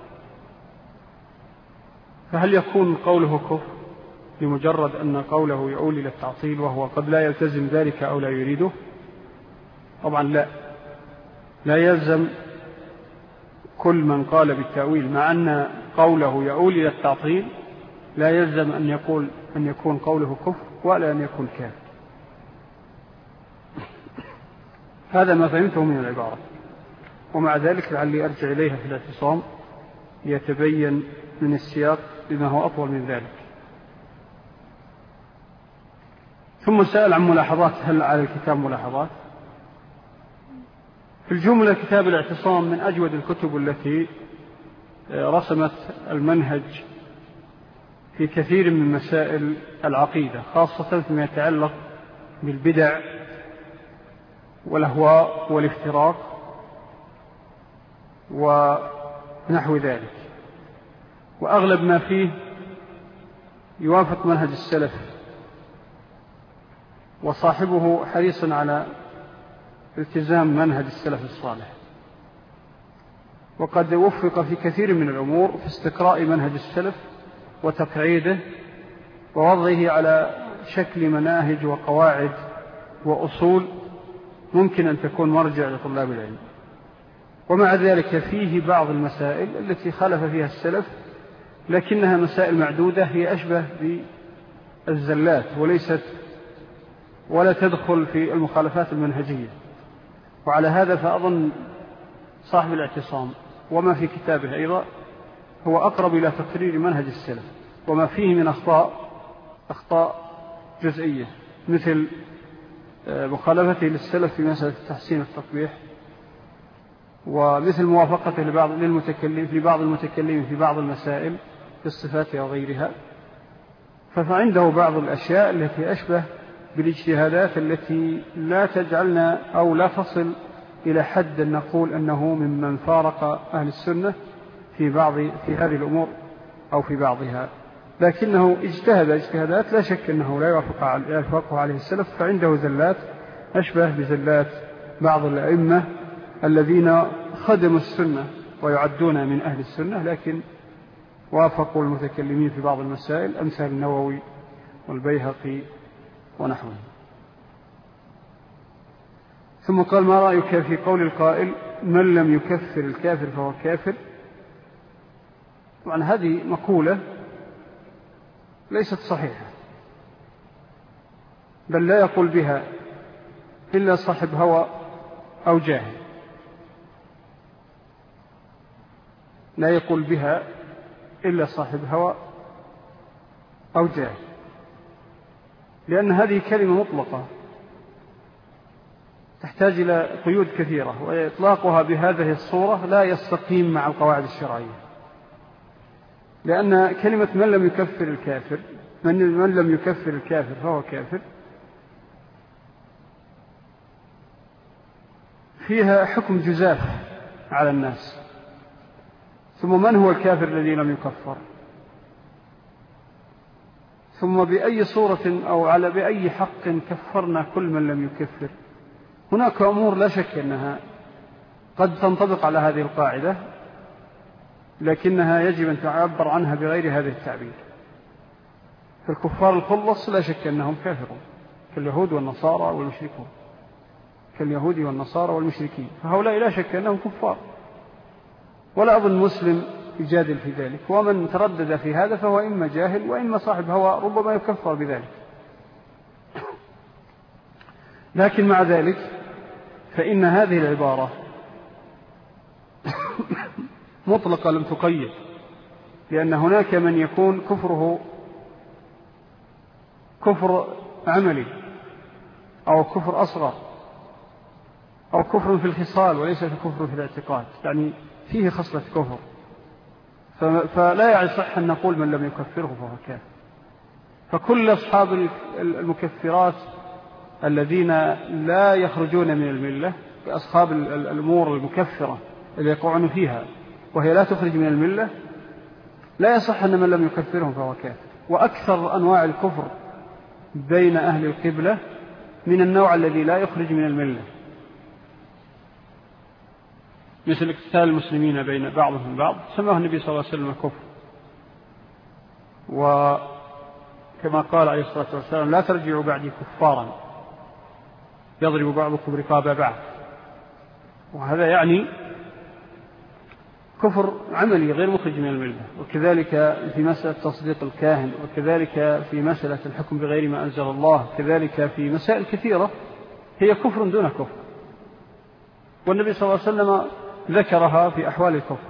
فهل يكون قوله كفر لمجرد أن قوله يؤول إلى التعطيل وهو قد لا يلتزم ذلك أو لا يريده؟ طبعا لا يلزم كل من قال بالتأويل مع أن قوله يؤول إلى التعطيل لا يلزم أن يكون قوله كفر ولا أن يكون كافر. هذا ما فهمته من العبارة، ومع ذلك لعلي أرجع إليها في الاعتصام ليتبين من السياق بما هو أطول من ذلك. ثم سأل عن ملاحظات، هل على الكتاب ملاحظات؟ في الجملة كتاب الاعتصام من أجود الكتب التي رسمت المنهج في كثير من مسائل العقيدة، خاصة فيما يتعلق بالبدع والأهواء والافتراق ونحو ذلك، وأغلب ما فيه يوافق منهج السلف، وصاحبه حريص على التزام منهج السلف الصالح، وقد وفق في كثير من الأمور في استقراء منهج السلف وتقعيده ووضعه على شكل مناهج وقواعد وأصول ممكن أن تكون مرجع لطلاب العلم. ومع ذلك فيه بعض المسائل التي خالف فيها السلف، لكنها مسائل معدودة، هي أشبه بالزلات ولا تدخل في المخالفات المنهجية. وعلى هذا فأظن صاحب الاعتصام وما في كتابه أيضا هو أقرب إلى تقرير منهج السلف، وما فيه من أخطاء جزئية مثل مخالفته للسلف في مسألة تحسين التقبيح، ومثل موافقته لبعض المتكلمين في بعض المسائل في الصفات وغيرها. فعنده بعض الأشياء التي أشبه بالاجتهادات التي لا تجعلنا أو لا تصل إلى حد أن نقول أنه ممن فارق أهل السنة في هذه الأمور أو في بعضها، لكنه اجتهد اجتهادات لا شك أنه لا يوافق عليه السلف، فعنده زلات أشبه بزلات بعض الأئمة الذين خدموا السنة ويعدون من أهل السنة لكن وافقوا المتكلمين في بعض المسائل أمثال النووي والبيهقي ونحوه. ثم قال: ما رأيك في قول القائل من لم يكفر الكافر فهو كافر؟ طبعا هذه مقولة ليست صحيحة، بل لا يقول بها إلا صاحب هوى أو جاهل، لا يقول بها إلا صاحب هوى أو جاهل، لأن هذه كلمة مطلقة تحتاج إلى قيود كثيرة، وإطلاقها بهذه الصورة لا يستقيم مع القواعد الشرعية، لأن كلمة من لم يكفر الكافر من لم يكفر الكافر فهو كافر فيها حكم جزاف على الناس. ثم من هو الكافر الذي لم يكفر؟ ثم بأي صورة أو بأي حق كفرنا كل من لم يكفر؟ هناك أمور لا شك أنها قد تنطبق على هذه القاعدة، لكنها يجب أن تعبر عنها بغير هذا التعبير. فالكفار الخلص لا شك أنهم كافرون كاليهود والنصارى والمشركين، فهؤلاء لا شك أنهم كفار، ولا أظن مسلم يجادل في ذلك، ومن تردد في هذا فهو إما جاهل وإما صاحب هوى ربما يكفر بذلك. لكن مع ذلك فإن هذه العبارة مطلقة لم تقيد، لأن هناك من يكون كفره كفر عملي أو كفر أصغر أو كفر في الخصال وليس كفر في الاعتقاد، يعني فيه خصلة كفر، فلا يصح أن نقول من لم يكفره فهو كافر. فكل أصحاب المكفرات الذين لا يخرجون من الملة، أصحاب الأمور المكفرة اللي يقعون فيها وهي لا تخرج من الملة، لا يصح أن من لم يكفرهم فهو كافر. وأكثر أنواع الكفر بين أهل القبلة من النوع الذي لا يخرج من الملة، مثل اقتتال المسلمين بين بعضهم بعض سماه النبي صلى الله عليه وسلم كفر. وكما قال عليه الصلاة والسلام لا ترجعوا بعدي كفارا يضرب بعضكم رقاب بعض. وهذا يعني كفر عملي غير مخرج من الملة. وكذلك في مسألة تصديق الكاهن، وكذلك في مسألة الحكم بغير ما أنزل الله، كذلك في مسائل كثيرة هي كفر دون كفر، والنبي صلى الله عليه وسلم ذكرها في أحوال الكفر.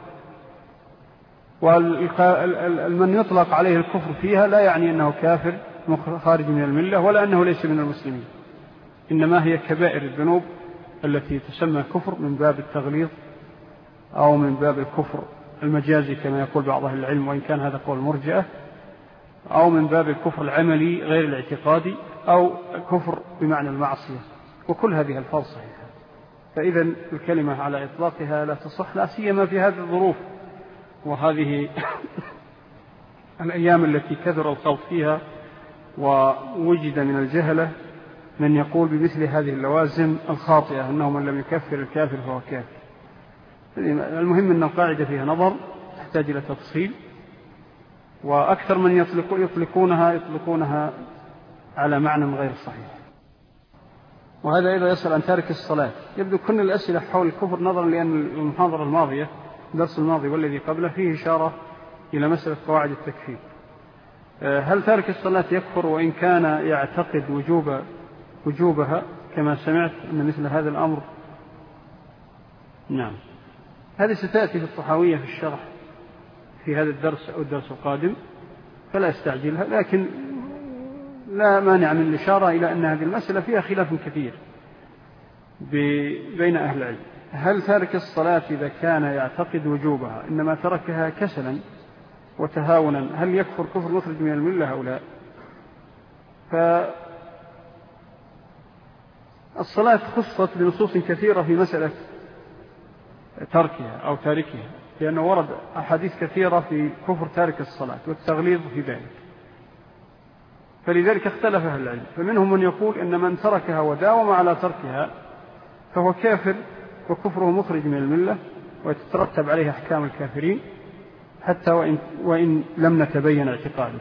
ومن يطلق عليه الكفر فيها لا يعني أنه كافر خارج من الملة ولا أنه ليس من المسلمين، إنما هي كبائر الذنوب التي تسمى كفر من باب التغليظ أو من باب الكفر المجازي كما يقول بعض أهل العلم، وإن كان هذا قول مرجئة، أو من باب الكفر العملي غير الاعتقادي، أو كفر بمعنى المعصية. وكل هذه الفاظ صحيحة. فإذا الكلمة على إطلاقها لا تصح، لا سيما في هذه الظروف وهذه الأيام التي كثر الخوض فيها ووجد من الجهلة من يقول بمثل هذه اللوازم الخاطئة أنه من لم يكفر الكافر فهو كافر. المهم أن القاعدة فيها نظر تحتاج إلى تفصيل، وأكثر من يطلقونها على معنى غير صحيح. وهذا أيضا يسأل عن تارك الصلاة. يبدو كل الأسئلة حول الكفر نظرا لأن المحاضرة الماضية الدرس الماضي والذي قبله فيه إشارة إلى مسألة قواعد التكفير. هل تارك الصلاة يكفر وإن كان يعتقد وجوبها كما سمعت أن مثل هذا الأمر؟ نعم، هذه ستأتي في الطحاوية في الشرح في هذا الدرس أو الدرس القادم فلا استعجلها، لكن لا مانع من الإشارة إلى أن هذه المسألة فيها خلاف كثير بين أهل العلم. هل تارك الصلاة إذا كان يعتقد وجوبها إنما تركها كسلا وتهاونا هل يكفر كفر مخرج من الملة أو لا؟ فالصلاة خصت بنصوص كثيرة في مسألة تركها أو تاركها، لأنه ورد أحاديث كثيرة في كفر تارك الصلاة والتغليظ في ذلك، فلذلك اختلف أهل العلم. فمنهم من يقول إن من تركها وداوم على تركها فهو كافر وكفره مخرج من الملة ويترتب عليه أحكام الكافرين حتى وإن لم نتبين اعتقاده.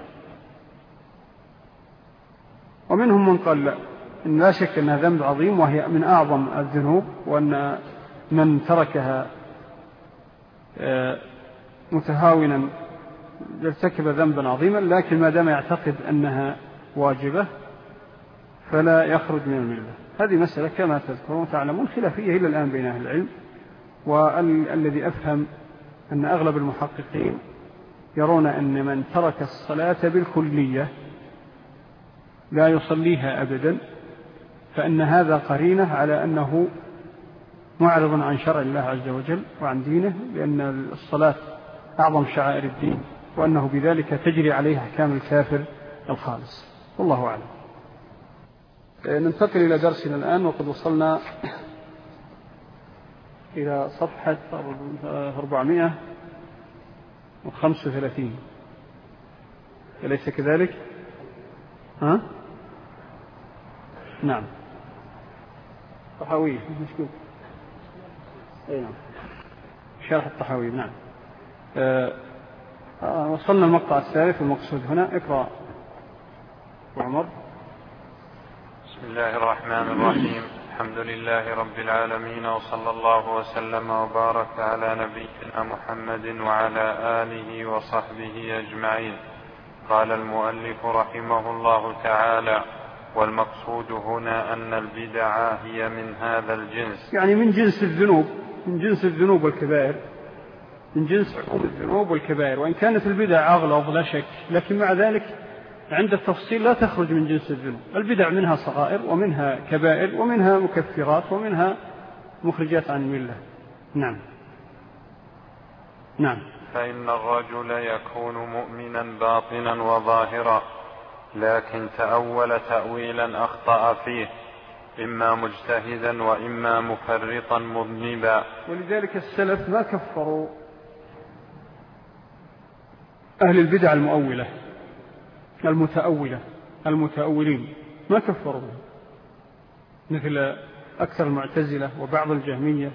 ومنهم من قال لا، إن لا شك أنها ذنب عظيم وهي من أعظم الذنوب، وأن من تركها متهاونا يرتكب ذنبا عظيما، لكن ما دام يعتقد أنها واجبة فلا يخرج من الملة. هذه مسألة كما تذكرون تعلمون خلافية إلى الآن بين أهل العلم، والذي أفهم أن أغلب المحققين يرون أن من ترك الصلاة بالكلية لا يصليها أبدا فإن هذا قرينة على أنه معرض عن شرع الله عز وجل وعن دينه، لأن الصلاة أعظم شعائر الدين، وأنه بذلك تجري عليه أحكام الكافر الخالص. والله أعلم. ننتقل إلى درسنا الآن، وقد وصلنا إلى صفحة 435. أليس كذلك؟ ها؟ نعم، طحاوية مشكور. أي نعم، شرح الطحاوية. نعم. وصلنا المقطع الثالث المقصود هنا. اقرأ وعمر. بسم الله الرحمن الرحيم. الحمد لله رب العالمين، وصلى الله وسلم وبارك على نبينا محمد وعلى آله وصحبه أجمعين. قال المؤلف رحمه الله تعالى: والمقصود هنا أن البدع هي من هذا الجنس، يعني من جنس الذنوب، من جنس الذنوب والكبائر، من جنس الذنوب والكبائر، وإن كانت البدع أغلظ لا شك، لكن مع ذلك عند التفصيل لا تخرج من جنس الذنوب. البدع منها صغائر ومنها كبائر ومنها مكفرات ومنها مخرجات عن الملة. نعم. نعم. فإن الرجل يكون مؤمنا باطنا وظاهرا، لكن تأول تأويلا أخطأ فيه، إما مجتهدا وإما مفرطا مذنبا. ولذلك السلف ما كفروا أهل البدع المؤولة المتأولة المتأولين، ما كفروا، مثل أكثر المعتزلة وبعض الجهمية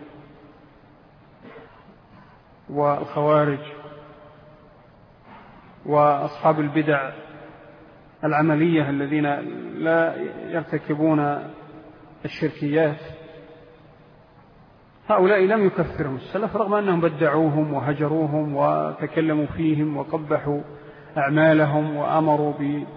والخوارج وأصحاب البدع العملية الذين لا يرتكبون الشركيات، هؤلاء لم يكفرهم السلف رغم أنهم بدعوهم وهجروهم وتكلموا فيهم وقبحوا أعمالهم وأمروا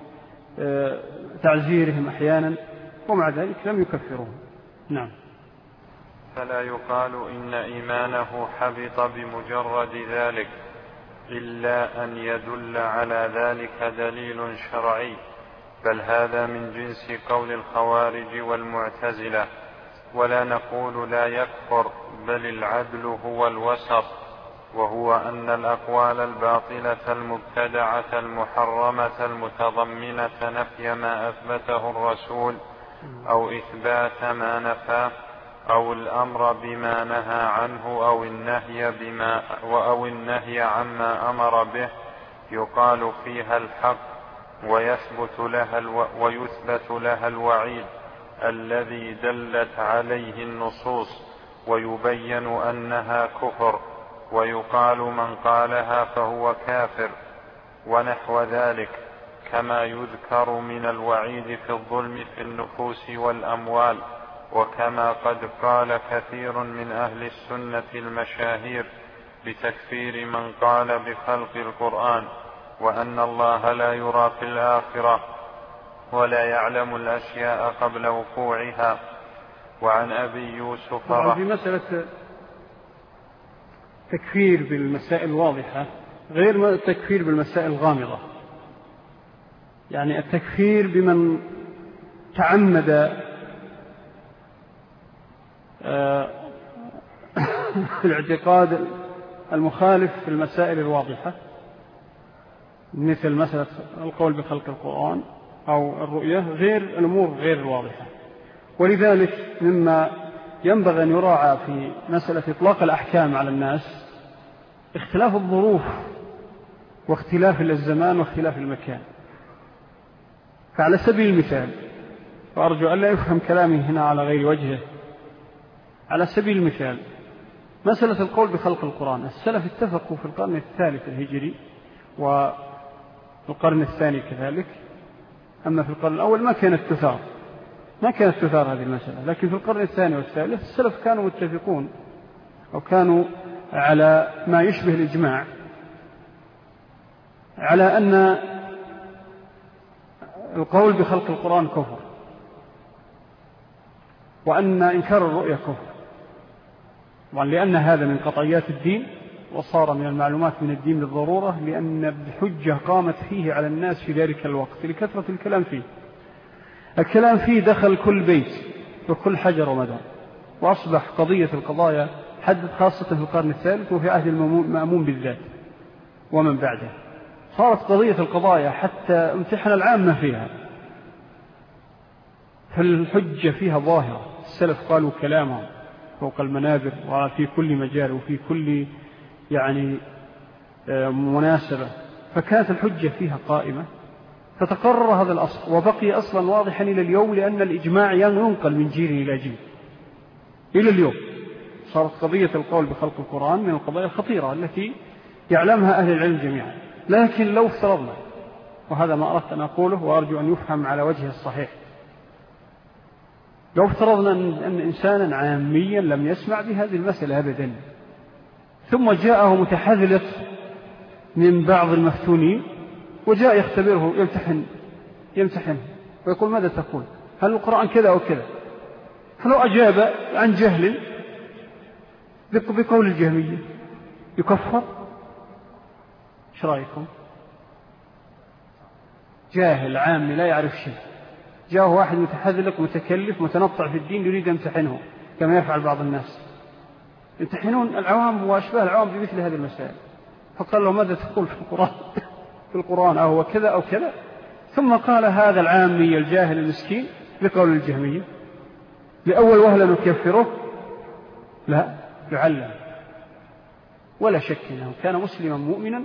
بتعزيرهم أحيانا، ومع ذلك لم يكفرهم. نعم. فلا يقال إن إيمانه حبط بمجرد ذلك إلا أن يدل على ذلك دليل شرعي، بل هذا من جنس قول الخوارج والمعتزلة. ولا نقول لا يكفر، بل العدل هو الوسط، وهو أن الأقوال الباطلة المبتدعة المحرمة المتضمنة نفي ما أثبته الرسول أو إثبات ما نفاه أو الأمر بما نهى عنه أو النهي عما أمر به يقال فيها الحق ويثبت لها الوعيد الذي دلت عليه النصوص، ويبين أنها كفر، ويقال من قالها فهو كافر ونحو ذلك، كما يذكر من الوعيد في الظلم في النفوس والأموال، وكما قد قال كثير من أهل السنة المشاهير بتكفير من قال بخلق القرآن، وأن الله لا يرى في الآخرة ولا يعلم الأشياء قبل وقوعها. وعن أبي يوسف في مسألة تكفير بالمسائل الواضحة غير التكفير بالمسائل الغامضة، يعني التكفير بمن تعمد الاعتقاد المخالف في المسائل الواضحة، مثل مسألة القول بخلق القرآن أو الرؤية، غير الأمور غير الواضحة. ولذلك مما ينبغي أن يراعى في مسألة إطلاق الأحكام على الناس اختلاف الظروف واختلاف الزمان واختلاف المكان. فعلى سبيل المثال، وأرجو أن لا يفهم كلامي هنا على غير وجهه، على سبيل المثال مسألة القول بخلق القرآن، السلف اتفقوا في القرن الثالث الهجري والقرن الثاني كذلك. أما في القرن الأول ما كانت تثار هذه المسألة، لكن في القرن الثاني والثالث السلف كانوا متفقون أو كانوا على ما يشبه الإجماع على أن القول بخلق القرآن كفر، وأن إنكار الرؤية كفر، لأن هذا من قطعيات الدين وصار من المعلومات من الدين بالضرورة، لأن الحجة قامت فيه على الناس في ذلك الوقت لكثرة الكلام فيه. الكلام فيه دخل كل بيت وكل حجر ومدار، وأصبح قضية القضايا حدث خاصة في القرن الثالث وفي عهد المأمون بالذات ومن بعده. صارت قضية القضايا حتى امتحن العامة فيها، فالحجة فيها ظاهرة. السلف قالوا كلامهم فوق المنابر وفي كل مجال وفي كل مناسبة، فكانت الحجة فيها قائمة، فتقرر هذا الأصل وبقي أصلا واضحا إلى اليوم، لأن الإجماع ينقل من جيل إلى جيل إلى اليوم. صارت قضية القول بخلق القرآن من القضايا الخطيرة التي يعلمها أهل العلم جميعا. لكن لو افترضنا، وهذا ما أردت أن أقوله وأرجو أن يفهم على وجه الصحيح، لو افترضنا أن إنسانا عاميا لم يسمع بهذه المسألة أبدا، ثم جاءه متحذلق من بعض المفتونين وجاء يختبره يمتحن ويقول ماذا تقول؟ هل القرآن كذا أو كذا؟ فلو أجاب عن جهل بقول الجهمية يكفر؟ ايش رأيكم؟ جاهل عامي لا يعرف شيء، جاءه واحد متحذلق متكلف متنطع في الدين يريد أن يمتحنه كما يفعل بعض الناس، يمتحنون العوام وأشباه العوام بمثل هذه المسائل. فقال له ماذا تقول في القرآن أو كذا أو كذا؟ ثم قال هذا العامي الجاهل المسكين بقول الجهمية لأول وهلة نكفره؟ لا، يعلم. ولا شك أنه كان مسلما مؤمنا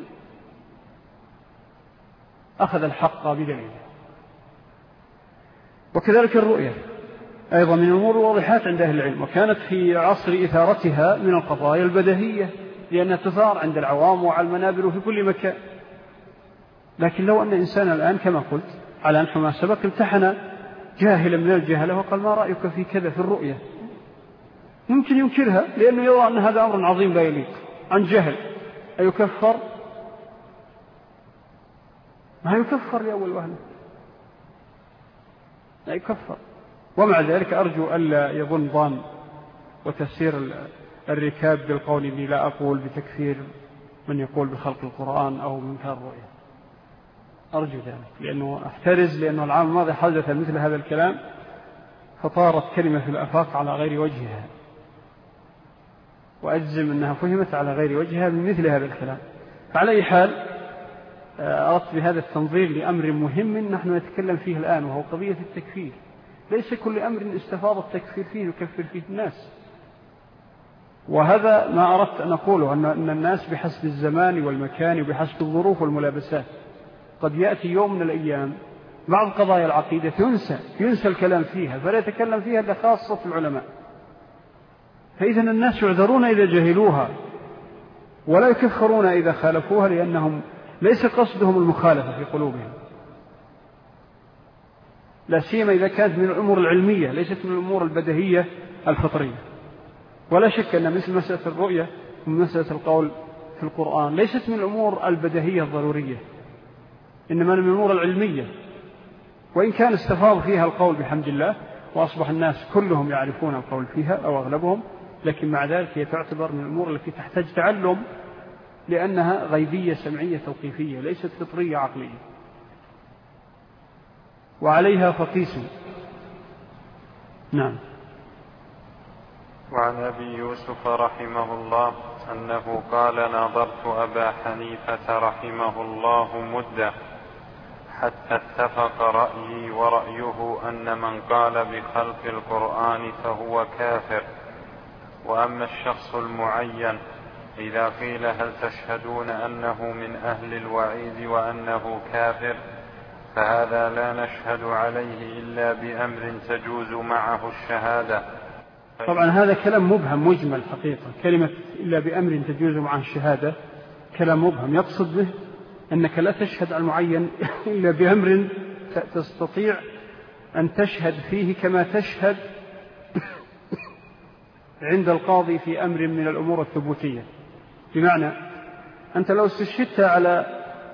أخذ الحق بدليله. وكذلك أيضا من الأمور الواضحات عند أهل العلم، وكانت في عصر إثارتها من القضايا البديهية لأنها تثار عند العوام وعلى المنابر وفي كل مكان. لكن لو أن إنسان الآن كما قلت على أنحو ما سبق امتحن جاهلا من الجهلة وقال ما رأيك في كذا في الرؤية، ممكن ينكرها لأنه يرى أن هذا أمر عظيم لا يليق عن جهل، أيكفر؟ ما يكفر لأول وهلة، لا يكفر. ومع ذلك أرجو ألا يظن ظان وتفسير الركاب بالقول إني لا أقول بتكفير من يقول بخلق القرآن أو منكر الرؤية، أرجو ذلك، لأنه أحترز، لأنه العام الماضي حدث مثل هذا الكلام فطارت كلمة في الآفاق على غير وجهها، وأجزم أنها فهمت على غير وجهها من مثل هذا الكلام. فعلى أي حال أردت بهذا التنظير لأمر مهم نحن نتكلم فيه الآن، وهو قضية التكفير. ليس كل أمر استفاض التكفير فيه يكفر فيه الناس، وهذا ما أردت أن أقوله، أن الناس بحسب الزمان والمكان وبحسب الظروف والملابسات قد يأتي يوم من الأيام بعض قضايا العقيدة ينسى الكلام فيها، فلا يتكلم فيها إلا خاصة العلماء. فإذا الناس يعذرون إذا جهلوها ولا يكفرون إذا خالفوها، لأنهم ليس قصدهم المخالفة في قلوبهم، لا سيما إذا كانت من الأمور العلمية ليست من الأمور البديهية الفطرية. ولا شك أن مثل مسألة الرؤية ومسألة القول في القرآن ليست من الأمور البديهية الضرورية، إنما من الأمور العلمية، وإن كان استفاض فيها القول بحمد الله وأصبح الناس كلهم يعرفون القول فيها أو أغلبهم، لكن مع ذلك هي تعتبر من الأمور التي تحتاج تعلم، لأنها غيبية سمعية توقيفية ليست فطرية عقلية، وعليها فقيس. نعم. وعن أبي يوسف رحمه الله أنه قال نظرت أبا حنيفة رحمه الله مدة حتى اتفق رأيي ورأيه أن من قال بخلق القرآن فهو كافر. وأما الشخص المعين إذا قيل هل تشهدون أنه من أهل الوعيد وأنه كافر، فهذا لا نشهد عليه إلا بأمر تجوز معه الشهادة. طبعا هذا كلام مبهم مجمل حقيقة، كلمة إلا بأمر تجوز معه الشهادة كلام مبهم، يقصد به أنك لا تشهد على المعين إلا بأمر تستطيع أن تشهد فيه كما تشهد عند القاضي في أمر من الأمور الثبوتية. بمعنى أنت لو استشهدت على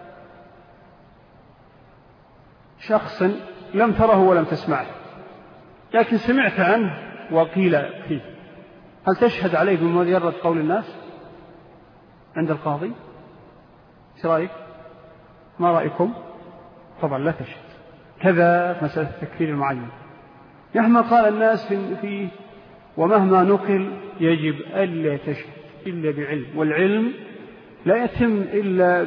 شخص لم تره ولم تسمعه لكن سمعت عنه وقيل فيه، هل تشهد عليه بمجرد قول الناس عند القاضي؟ ايش رأيك؟ ما رأيكم؟ طبعا لا تشهد. كذا مسألة التكفير المعين، مهما قال الناس فيه ومهما نقل يجب ألا تشهد إلا بعلم، والعلم لا يتم إلا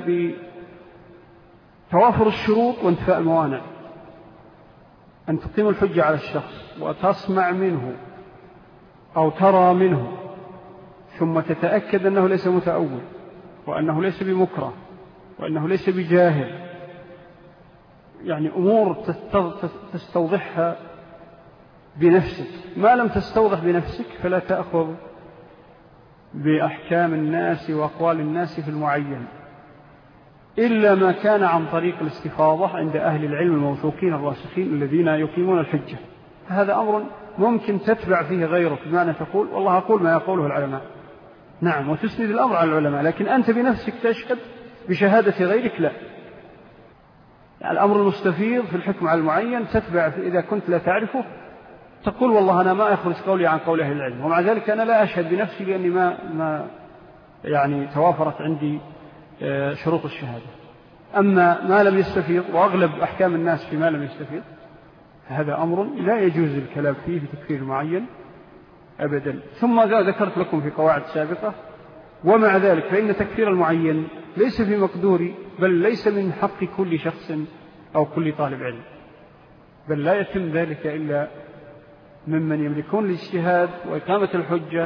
بتوافر الشروط وانتفاء الموانع. أن تقيم الحجة على الشخص وتسمع منه أو ترى منه ثم تتأكد أنه ليس متأول وأنه ليس بمكره وأنه ليس بجاهل، يعني أمور تستوضحها بنفسك. ما لم تستوضح بنفسك فلا تأخذ بأحكام الناس وأقوال الناس في المعين إلا ما كان عن طريق الاستفاضة عند أهل العلم الموثوقين الراسخين الذين يقيمون الحجة. هذا أمر ممكن تتبع فيه غيرك، بمعنى تقول والله أقول ما يقوله العلماء، نعم، وتسند الأمر على العلماء، لكن أنت بنفسك تشهد بشهادة غيرك لا. يعني الأمر المستفيض في الحكم على المعين تتبع إذا كنت لا تعرفه تقول والله أنا ما أخرج قولي عن قول أهل العلم، ومع ذلك أنا لا أشهد بنفسي لأني ما يعني توافرت عندي شروط الشهادة. أما ما لم يستفيض، وأغلب أحكام الناس فيما لم يستفيض، هذا أمر لا يجوز الكلام فيه بتكفير معين أبدا. ثم ذكرت لكم في قواعد سابقة، ومع ذلك فإن تكفير المعين ليس في مقدوري، بل ليس من حق كل شخص أو كل طالب علم، بل لا يتم ذلك إلا ممن يملكون الاجتهاد وإقامة الحجة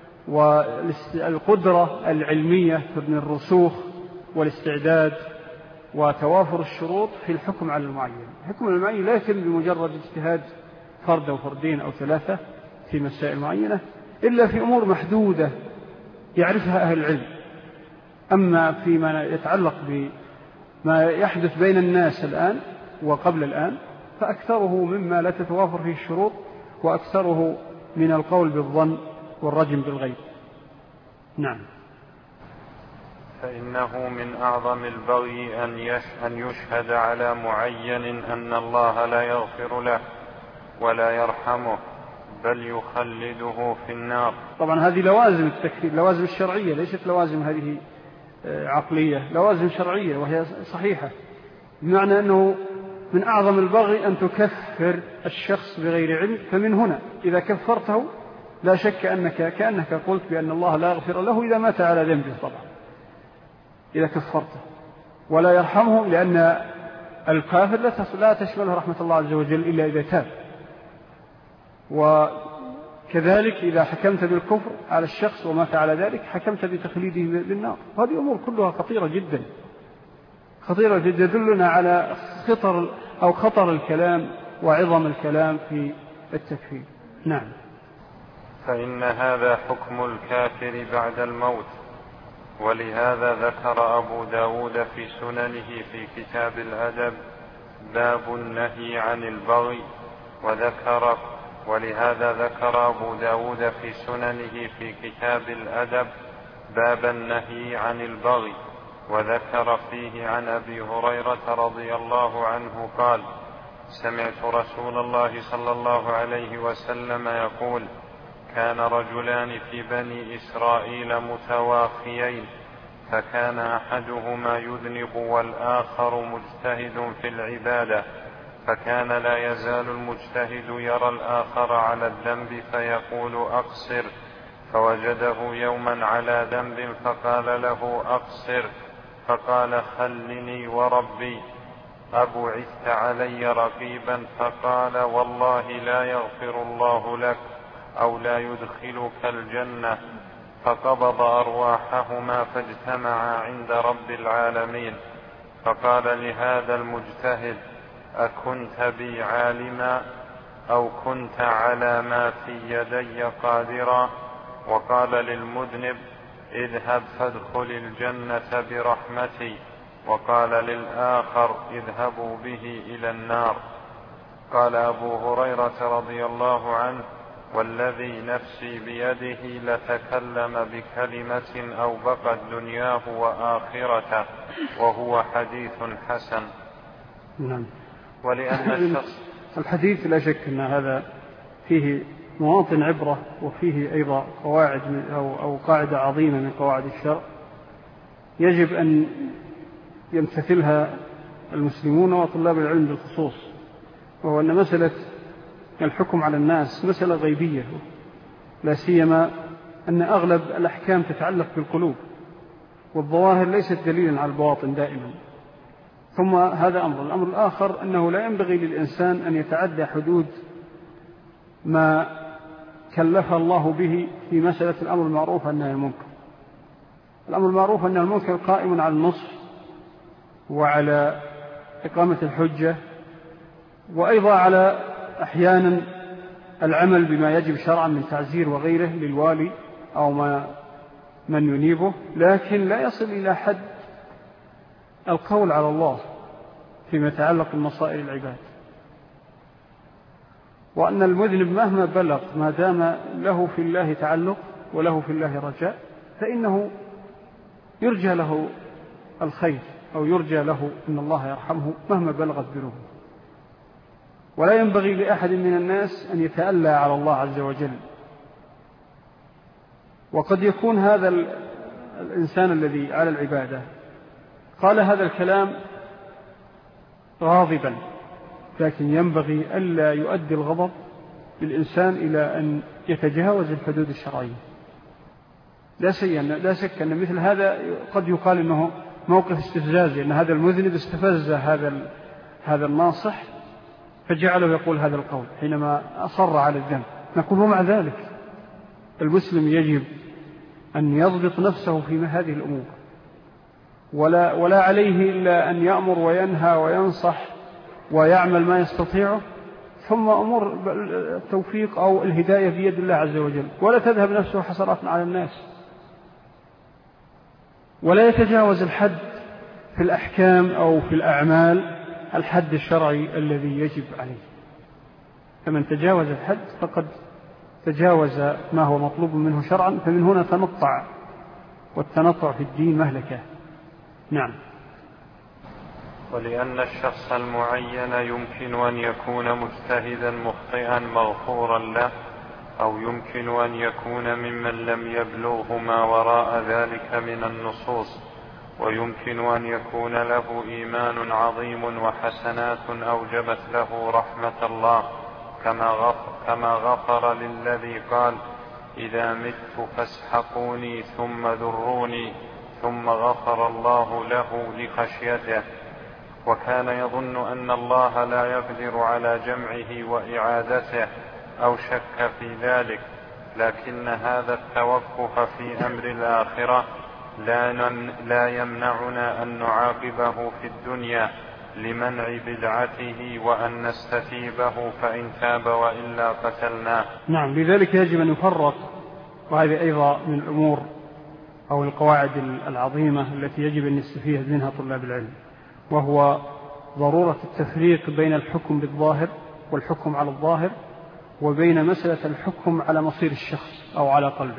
والقدرة العلمية من الرسوخ والاستعداد وتوافر الشروط في الحكم على المعين. الحكم على المعين لا يتم بمجرد اجتهاد فرد أو فردين أو ثلاثة في مسائل معينة، إلا في أمور محدودة يعرفها أهل العلم. أما فيما يتعلق بما يحدث بين الناس الآن وقبل الآن فأكثره مما لا تتوافر فيه الشروط، وأكثره من القول بالظن والرجم بالغيب. نعم. فإنه من أعظم البغي أن يشهد على معين أن الله لا يغفر له ولا يرحمه بل يخلده في النار. طبعا هذه لوازم التكفير، لوازم الشرعية، ليست لوازم هذه عقلية، لوازم شرعية وهي صحيحة، بمعنى أنه من أعظم البغي أن تكفر الشخص بغير علم. فمن هنا إذا كفرته لا شك أنك كأنك قلت بأن الله لا يغفر له إذا مات على ذنبه، طبعا إذا كفرته، ولا يرحمه، لأن الكافر لا تشمله رحمة الله عز وجل إلا إذا تاب. وكذلك إذا حكمت بالكفر على الشخص ومات على ذلك حكمت بتخليده بالنار. هذه أمور كلها خطيرة جدا، خطيرة جدا، يدلنا على خطر الكلام وعظم الكلام في التكفير. نعم. فإن هذا حكم الكافر بعد الموت، ولهذا ذكر أبو داود في سننه في كتاب الأدب باب النهي عن البغي، ولهذا ذكر أبو داود في سننه في كتاب الأدب باب النهي عن البغي، وذكر فيه عن أبي هريرة رضي الله عنه قال: سمعت رسول الله صلى الله عليه وسلم يقول: كان رجلان في بني إسرائيل متواخيين، فكان أحدهما يذنب والآخر مجتهد في العبادة، فكان لا يزال المجتهد يرى الآخر على الذنب فيقول: أقصر، فوجده يوما على ذنب فقال له: أقصر، فقال: خلني وربي أبعثت علي رقيبا؟ فقال: والله لا يغفر الله لك أو لا يدخلك الجنة. فقبض أرواحهما فاجتمعا عند رب العالمين، فقال لهذا المجتهد: أكنت بي عالما أو كنت على ما في يدي قادرا؟ وقال للمذنب: اذهب فادخل الجنة برحمتي. وقال للآخر: اذهبوا به إلى النار. قال أبو هريرة رضي الله عنه: والذي نفسي بيده لتكلم بكلمة أو بقت دنياه وآخرته، وهو حديث حسن. نعم. ولأن الحديث لا شك أن هذا فيه مواطن عبرة، وفيه أيضا قواعد أو قاعدة عظيمة من قواعد الشرع يجب أن يمتثلها المسلمون وطلاب العلم بالخصوص، وهو أن مسألة الحكم على الناس مسألة غيبية، لا سيما أن أغلب الأحكام تتعلق بالقلوب، والظواهر ليست دليلا على البواطن دائما. ثم هذا أمر. الأمر الآخر أنه لا ينبغي للإنسان أن يتعدى حدود ما كلف الله به في مسألة الأمر المعروف والنهي عن المنكر. الأمر المعروف والنهي عن المنكر قائم على النصح وعلى إقامة الحجة، وأيضا على أحيانا العمل بما يجب شرعا من تعزير وغيره للوالي أو من ينيبه، لكن لا يصل إلى حد القول على الله فيما يتعلق بمصائر العباد. وأن المذنب مهما بلغ ما دام له في الله تعلق وله في الله رجاء فإنه يرجى له الخير أو يرجى له أن الله يرحمه مهما بلغت ذنوبه. ولا ينبغي لأحد من الناس أن يتألى على الله عز وجل. وقد يكون هذا الإنسان الذي على العبادة قال هذا الكلام غاضبا، لكن ينبغي ألا يؤدي الغضب بالإنسان إلى أن يتجاوز الحدود الشرعية. لا شك أن مثل هذا قد يقال أنه موقف استفزازي، أن هذا المذنب استفز هذا الناصح فجعله يقول هذا القول حينما أصر على الذنب. نقول ومع ذلك المسلم يجب أن يضبط نفسه في هذه الأمور، ولا عليه إلا أن يأمر وينهى وينصح ويعمل ما يستطيعه، ثم أمور التوفيق أو الهداية بيد الله عز وجل، ولا تذهب نفسه حسرات على الناس، ولا يتجاوز الحد في الأحكام أو في الأعمال الحد الشرعي الذي يجب عليه. فمن تجاوز الحد فقد تجاوز ما هو مطلوب منه شرعا، فمن هنا تنطع، والتنطع في الدين مهلكة. نعم. ولأن الشخص المعين يمكن أن يكون مجتهدا مخطئا مغفورا له، أو يمكن أن يكون ممن لم يبلغه ما وراء ذلك من النصوص، ويمكن أن يكون له إيمان عظيم وحسنات أوجبت له رحمة الله، كما غفر للذي قال: إذا مت فاسحقوني ثم ذروني، ثم غفر الله له لخشيته. وكان يظن أن الله لا يقدر على جمعه وإعادته أو شك في ذلك، لكن هذا التوقف في أمر الآخرة لا يمنعنا أن نعاقبه في الدنيا لمنع بدعته، وأن نستتيبه فإن تاب وإلا قتلناه. نعم. لذلك يجب أن يفرق، وهذه أيضا من الأمور أو القواعد العظيمة التي يجب أن نستفيد منها طلاب العلم، وهو ضرورة التفريق بين الحكم بالظاهر والحكم على الظاهر، وبين مسألة الحكم على مصير الشخص أو على قلبه.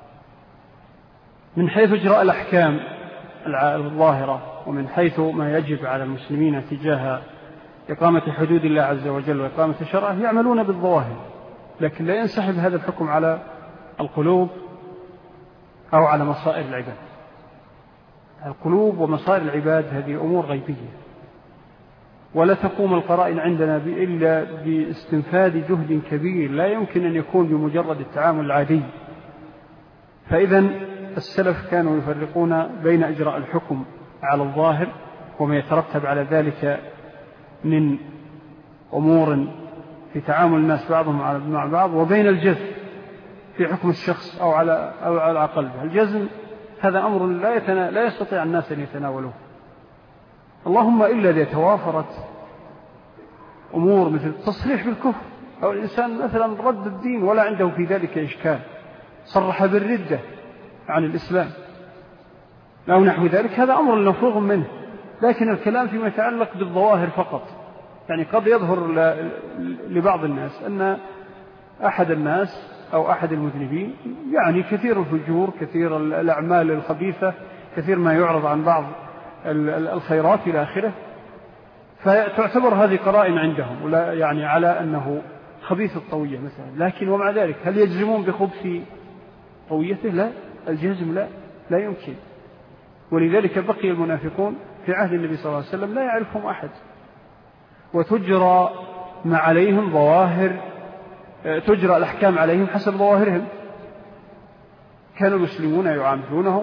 من حيث إجراء الأحكام الظاهرة، ومن حيث ما يجب على المسلمين تجاه إقامة حدود الله عز وجل وإقامة شرعه، يعملون بالظواهر، لكن لا ينسحب هذا الحكم على القلوب أو على مصائر العباد. القلوب ومصائر العباد هذه أمور غيبية، ولا تقوم القرائن عندنا إلا باستنفاذ جهد كبير لا يمكن أن يكون بمجرد التعامل العادي. فإذا السلف كانوا يفرقون بين إجراء الحكم على الظاهر وما يترتب على ذلك من أمور في تعامل الناس بعضهم مع بعض، وبين الجزم في حكم الشخص أو على قلبه. الجزم هذا أمر لا يستطيع الناس أن يتناولوه، اللهم إلا إذا توافرت أمور مثل التصريح بالكفر، أو الإنسان مثلا رد الدين ولا عنده في ذلك إشكال، صرح بالردة عن الإسلام أو نحو ذلك، هذا أمر مفروغ منه. لكن الكلام فيما يتعلق بالظواهر فقط، يعني قد يظهر لبعض الناس أن أحد الناس أو أحد المذنبين يعني كثير الفجور، كثير الأعمال الخبيثة، كثير ما يعرض عن بعض الخيرات إلى آخره، فتعتبر هذه قرائن عندهم، ولا يعني على أنه خبيث الطوية مثلا. لكن ومع ذلك هل يجزمون بخبث طويته؟ لا، الجزم لا يمكن. ولذلك بقي المنافقون في عهد النبي صلى الله عليه وسلم لا يعرفهم أحد، وتجرى ما عليهم ظواهر، تجرى الأحكام عليهم حسب ظواهرهم. كانوا المسلمون يعاملونهم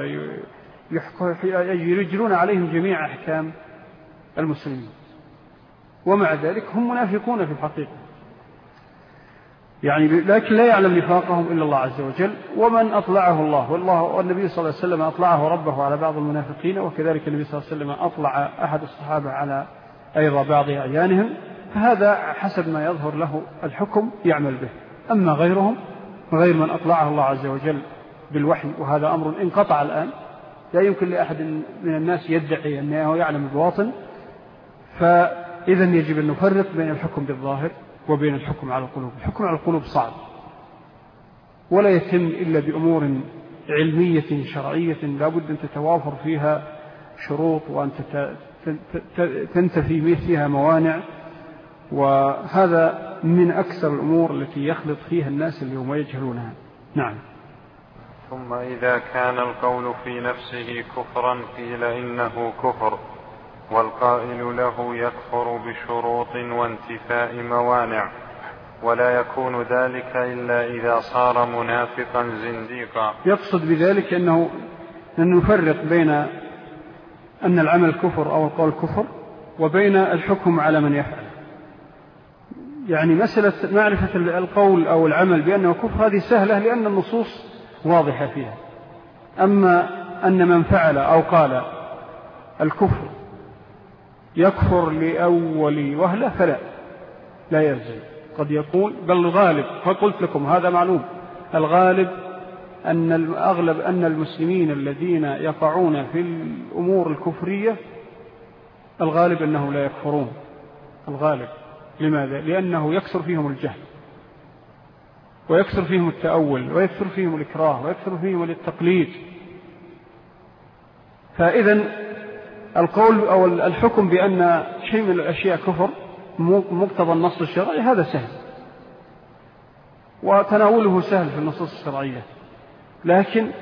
ويجرون عليهم جميع أحكام المسلمين، ومع ذلك هم منافقون في الحقيقة، يعني لكن لا يعلم نفاقهم إلا الله عز وجل، ومن أطلعه الله، والنبي صلى الله عليه وسلم أطلعه ربه على بعض المنافقين، وكذلك النبي صلى الله عليه وسلم أطلع أحد الصحابة على أيضا بعض أعيانهم، فهذا حسب ما يظهر له الحكم يعمل به. أما غيرهم، غير من أطلعه الله عز وجل بالوحي، وهذا أمر انقطع الآن، لا يمكن لأحد من الناس يدعي أنه يعلم الباطن. فإذا يجب أن نفرق بين الحكم بالظاهر وبين الحكم على القلوب. الحكم على القلوب صعب، ولا يتم إلا بأمور علمية شرعية لا بد أن تتوافر فيها شروط، وأن تنتفي فيها موانع، وهذا من أكثر الأمور التي يخلط فيها الناس اليوم ويجهلونها. نعم. ثم إذا كان القول في نفسه كفرا قيل إنه كفر، والقائل له يكفر بشروط وانتفاء موانع، ولا يكون ذلك إلا إذا صار منافقا زنديقا. يقصد بذلك أن نفرق بين أن العمل كفر أو القول كفر، وبين الحكم على من يفعل. يعني مسألة معرفة القول أو العمل بأنه كفر هذه سهلة، لأن النصوص واضحة فيها. أما أن من فعل أو قال الكفر يكفر لأول وهلة فلا، لا يرجع. قد يكون، بل الغالب، فقلت لكم هذا معلوم، الغالب أن المسلمين الذين يقعون في الأمور الكفرية الغالب أنه لا يكفرون. الغالب. لماذا؟ لأنه يكثر فيهم الجهل، ويكثر فيهم التأول، ويكثر فيهم الإكراه، ويكثر فيهم التقليد. فإذن القول أو الحكم بأن شيء من الأشياء كفر مقتضى النص الشرعي هذا سهل، وتناوله سهل في النصوص الشرعية، لكن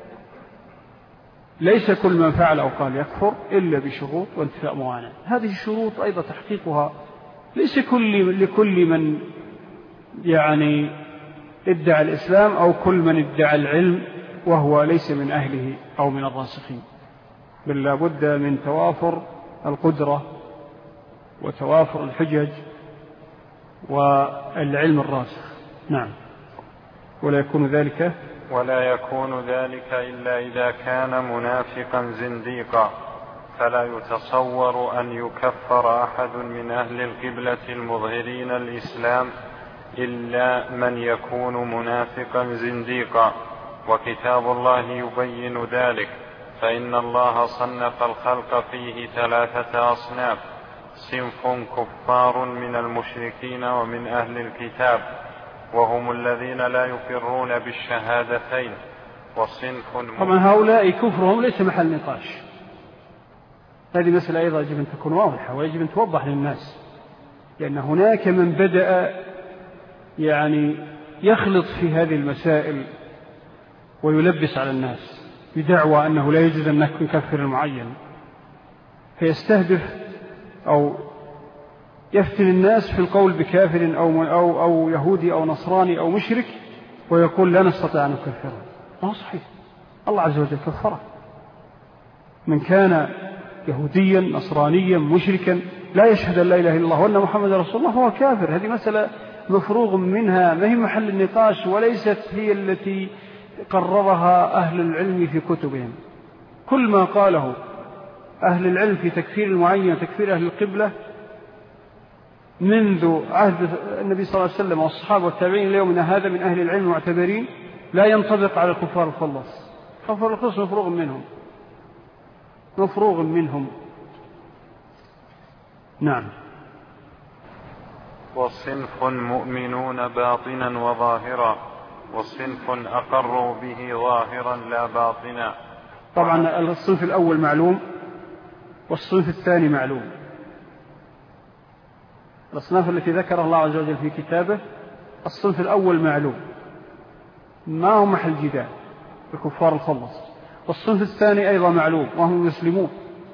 ليس كل من فعل أو قال يكفر إلا بشروط وانتفاء موانع. هذه الشروط أيضا تحقيقها ليس لكل من يعني ادعى الإسلام أو كل من ادعى العلم وهو ليس من أهله أو من الراسخين، بل لا بد من توافر القدرة وتوافر الحجج والعلم الراسخ. نعم. ولا يكون ذلك إلا إذا كان منافقا زنديقا، فلا يتصور أن يكفر أحد من أهل القبلة المظهرين الإسلام إلا من يكون منافقا زنديقا، وكتاب الله يبين ذلك، فإن الله صنف الخلق فيه 3 أصناف: صنف كفار من المشركين ومن أهل الكتاب، وهم الذين لا يقرون بالشهادتين، وصنف طبعا هؤلاء كفرهم ليس محل نقاش. هذه مسألة أيضا يجب أن تكون واضحة ويجب أن توضح للناس، لأن هناك من بدأ يعني يخلط في هذه المسائل ويلبس على الناس بدعوى أنه لا يجوز أن نكفر المعين، فيستهدف أو يفتن الناس في القول بكافر أو يهودي أو نصراني أو مشرك، ويقول لا نستطيع أن نكفره. ما صحيح، الله عز وجل كفره. من كان يهوديا نصرانيا مشركا لا يشهد أن لا إله إلا الله وأن محمد رسول الله فهو كافر. هذه مسألة مفروغ منها، ما هي محل النقاش، وليست هي التي قررها أهل العلم في كتبهم. كل ما قاله أهل العلم في تكفير المعين وتكفير أهل القبلة منذ عهد النبي صلى الله عليه وسلم والصحابة والتابعين اليومنا هذا من أهل العلم معتبرين لا ينطبق على الكفار الخلص. كفار الخلص مفروغ منهم. نعم. وصنف مؤمنون باطنا وظاهرا، وصنف أقروا به ظاهرا لا باطنا. طبعا الصنف الأول معلوم والصنف الثاني معلوم. الأصناف التي ذكرها الله عز وجل في كتابه الصنف الأول معلوم ما هو محل جدال الكفار الخلص، والصنف الثاني أيضا معلوم وهم المسلمون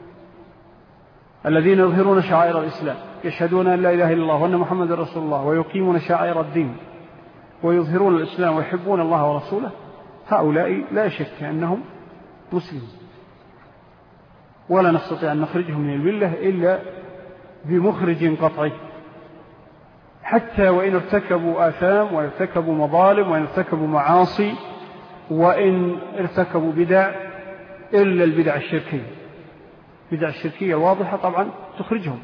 الذين يظهرون شعائر الإسلام، يشهدون أن لا إله إلا الله وأن محمد رسول الله، ويقيمون شعائر الدين ويظهرون الإسلام ويحبون الله ورسوله. هؤلاء لا شك أنهم مسلمون، ولا نستطيع أن نخرجهم من الملة إلا بمخرج قطعي، حتى وإن ارتكبوا آثام وإن ارتكبوا مظالم وإن ارتكبوا معاصي وإن ارتكبوا بدع، إلا البدع الشركية. بدع الشركية واضحة طبعا تخرجهم.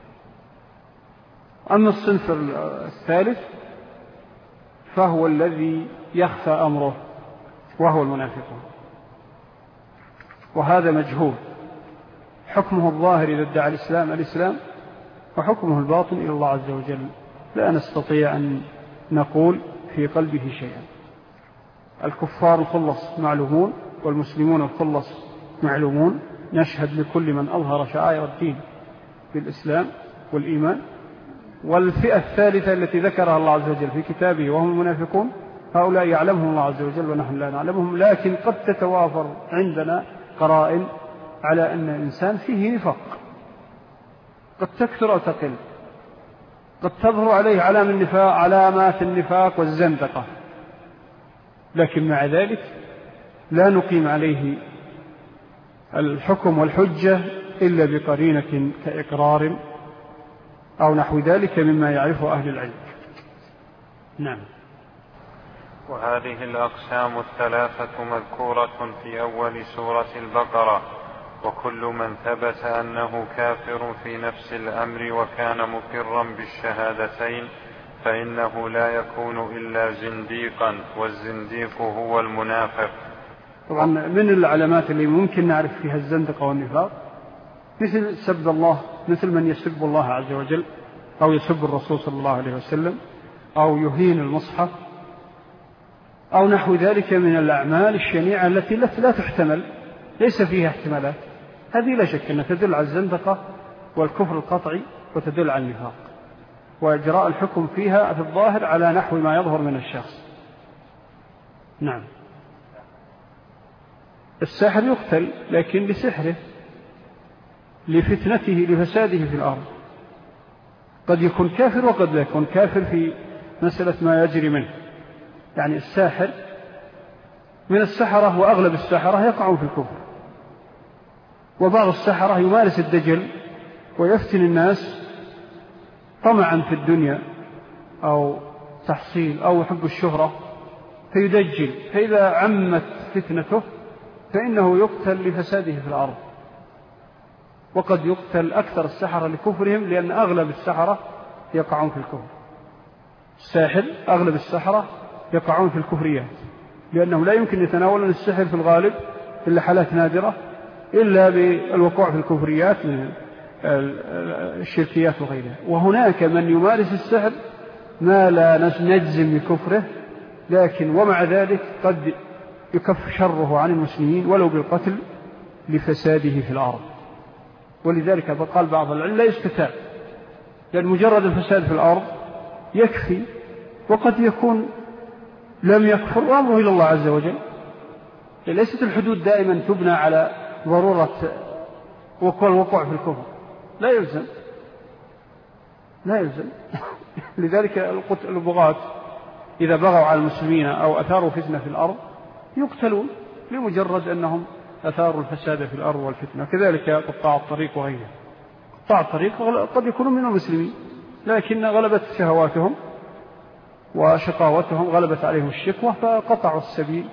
أما الصنف الثالث فهو الذي يخفى أمره وهو المنافقون، وهذا مجهول. حكمه الظاهر إذا ادعى الإسلام، وحكمه الباطن إلى الله عز وجل. لا نستطيع أن نقول في قلبه شيئا. الكفار الخلص معلومون، والمسلمون الخلص معلومون. نشهد لكل من أظهر شعائر الدين بالإسلام والإيمان. والفئة الثالثة التي ذكرها الله عز وجل في كتابه وهم المنافقون، هؤلاء يعلمهم الله عز وجل ونحن لا نعلمهم، لكن قد تتوافر عندنا قرائن على أن الإنسان فيه نفاق، قد تكثر أو تقل، قد تظهر عليه علامات النفاق والزندقة، لكن مع ذلك لا نقيم عليه الحكم والحجة إلا بقرينة كإقرار أو نحو ذلك مما يعرفه أهل العلم. نعم. وهذه الأقسام الثلاثة مذكورة في أول سورة البقرة، وكل من ثبت أنه كافر في نفس الأمر وكان مقرا بالشهادتين فإنه لا يكون إلا زنديقا، والزنديق هو المنافق. طبعا من العلامات اللي ممكن نعرف فيها الزندقة والنفاق مثل سب الله، مثل من يسب الله عز وجل أو يسب الرسول صلى الله عليه وسلم أو يهين المصحف أو نحو ذلك من الأعمال الشنيعة التي لا تحتمل، ليس فيها احتمالات. هذه لا شك أنها تدل على الزندقة والكفر القطعي وتدل على النفاق، وإجراء الحكم فيها في الظاهر على نحو ما يظهر من الشخص. نعم. الساحر يقتل لكن لسحره، لفتنته، لفساده في الأرض. قد يكون كافر وقد لا يكون كافر في مسألة ما يجري منه. يعني الساحر من السحرة وأغلب السحرة يقعون في الكفر، وبعض السحرة يمارس الدجل ويفتن الناس طمعا في الدنيا أو تحصيل أو يحب الشهرة فيدجل، فإذا عمت فتنته فإنه يقتل لفساده في الأرض. وقد يقتل أكثر السحرة لكفرهم، لأن أغلب السحرة يقعون في الكفر. الساحر أغلب السحرة يقعون في الكفريات، لأنه لا يمكن يتناولون السحر في الغالب إلا حالات نادرة، إلا بالوقوع في الكفريات من الشركيات وغيرها. وهناك من يمارس السحر ما لا نجزم بكفره، لكن ومع ذلك قد يكف شره عن المسلمين ولو بالقتل لفساده في الأرض. ولذلك قال بعض العلم لا يستتاب، لأن مجرد الفساد في الأرض يكفي، وقد يكون لم يكفر وأمره إلى الله عز وجل. ليست الحدود دائما تبنى على ضرورة الوقوع في الكفر، لا يلزم. لذلك البغاة إذا بغوا على المسلمين أو أثاروا فتنة في الأرض يقتلون لمجرد أنهم أثاروا الفساد في الأرض والفتنة. كذلك قطاع الطريق وغيره. قطاع الطريق قد يكونوا من المسلمين، لكن غلبت شهواتهم وشقاوتهم، غلبت عليهم الشقوة فقطعوا السبيل،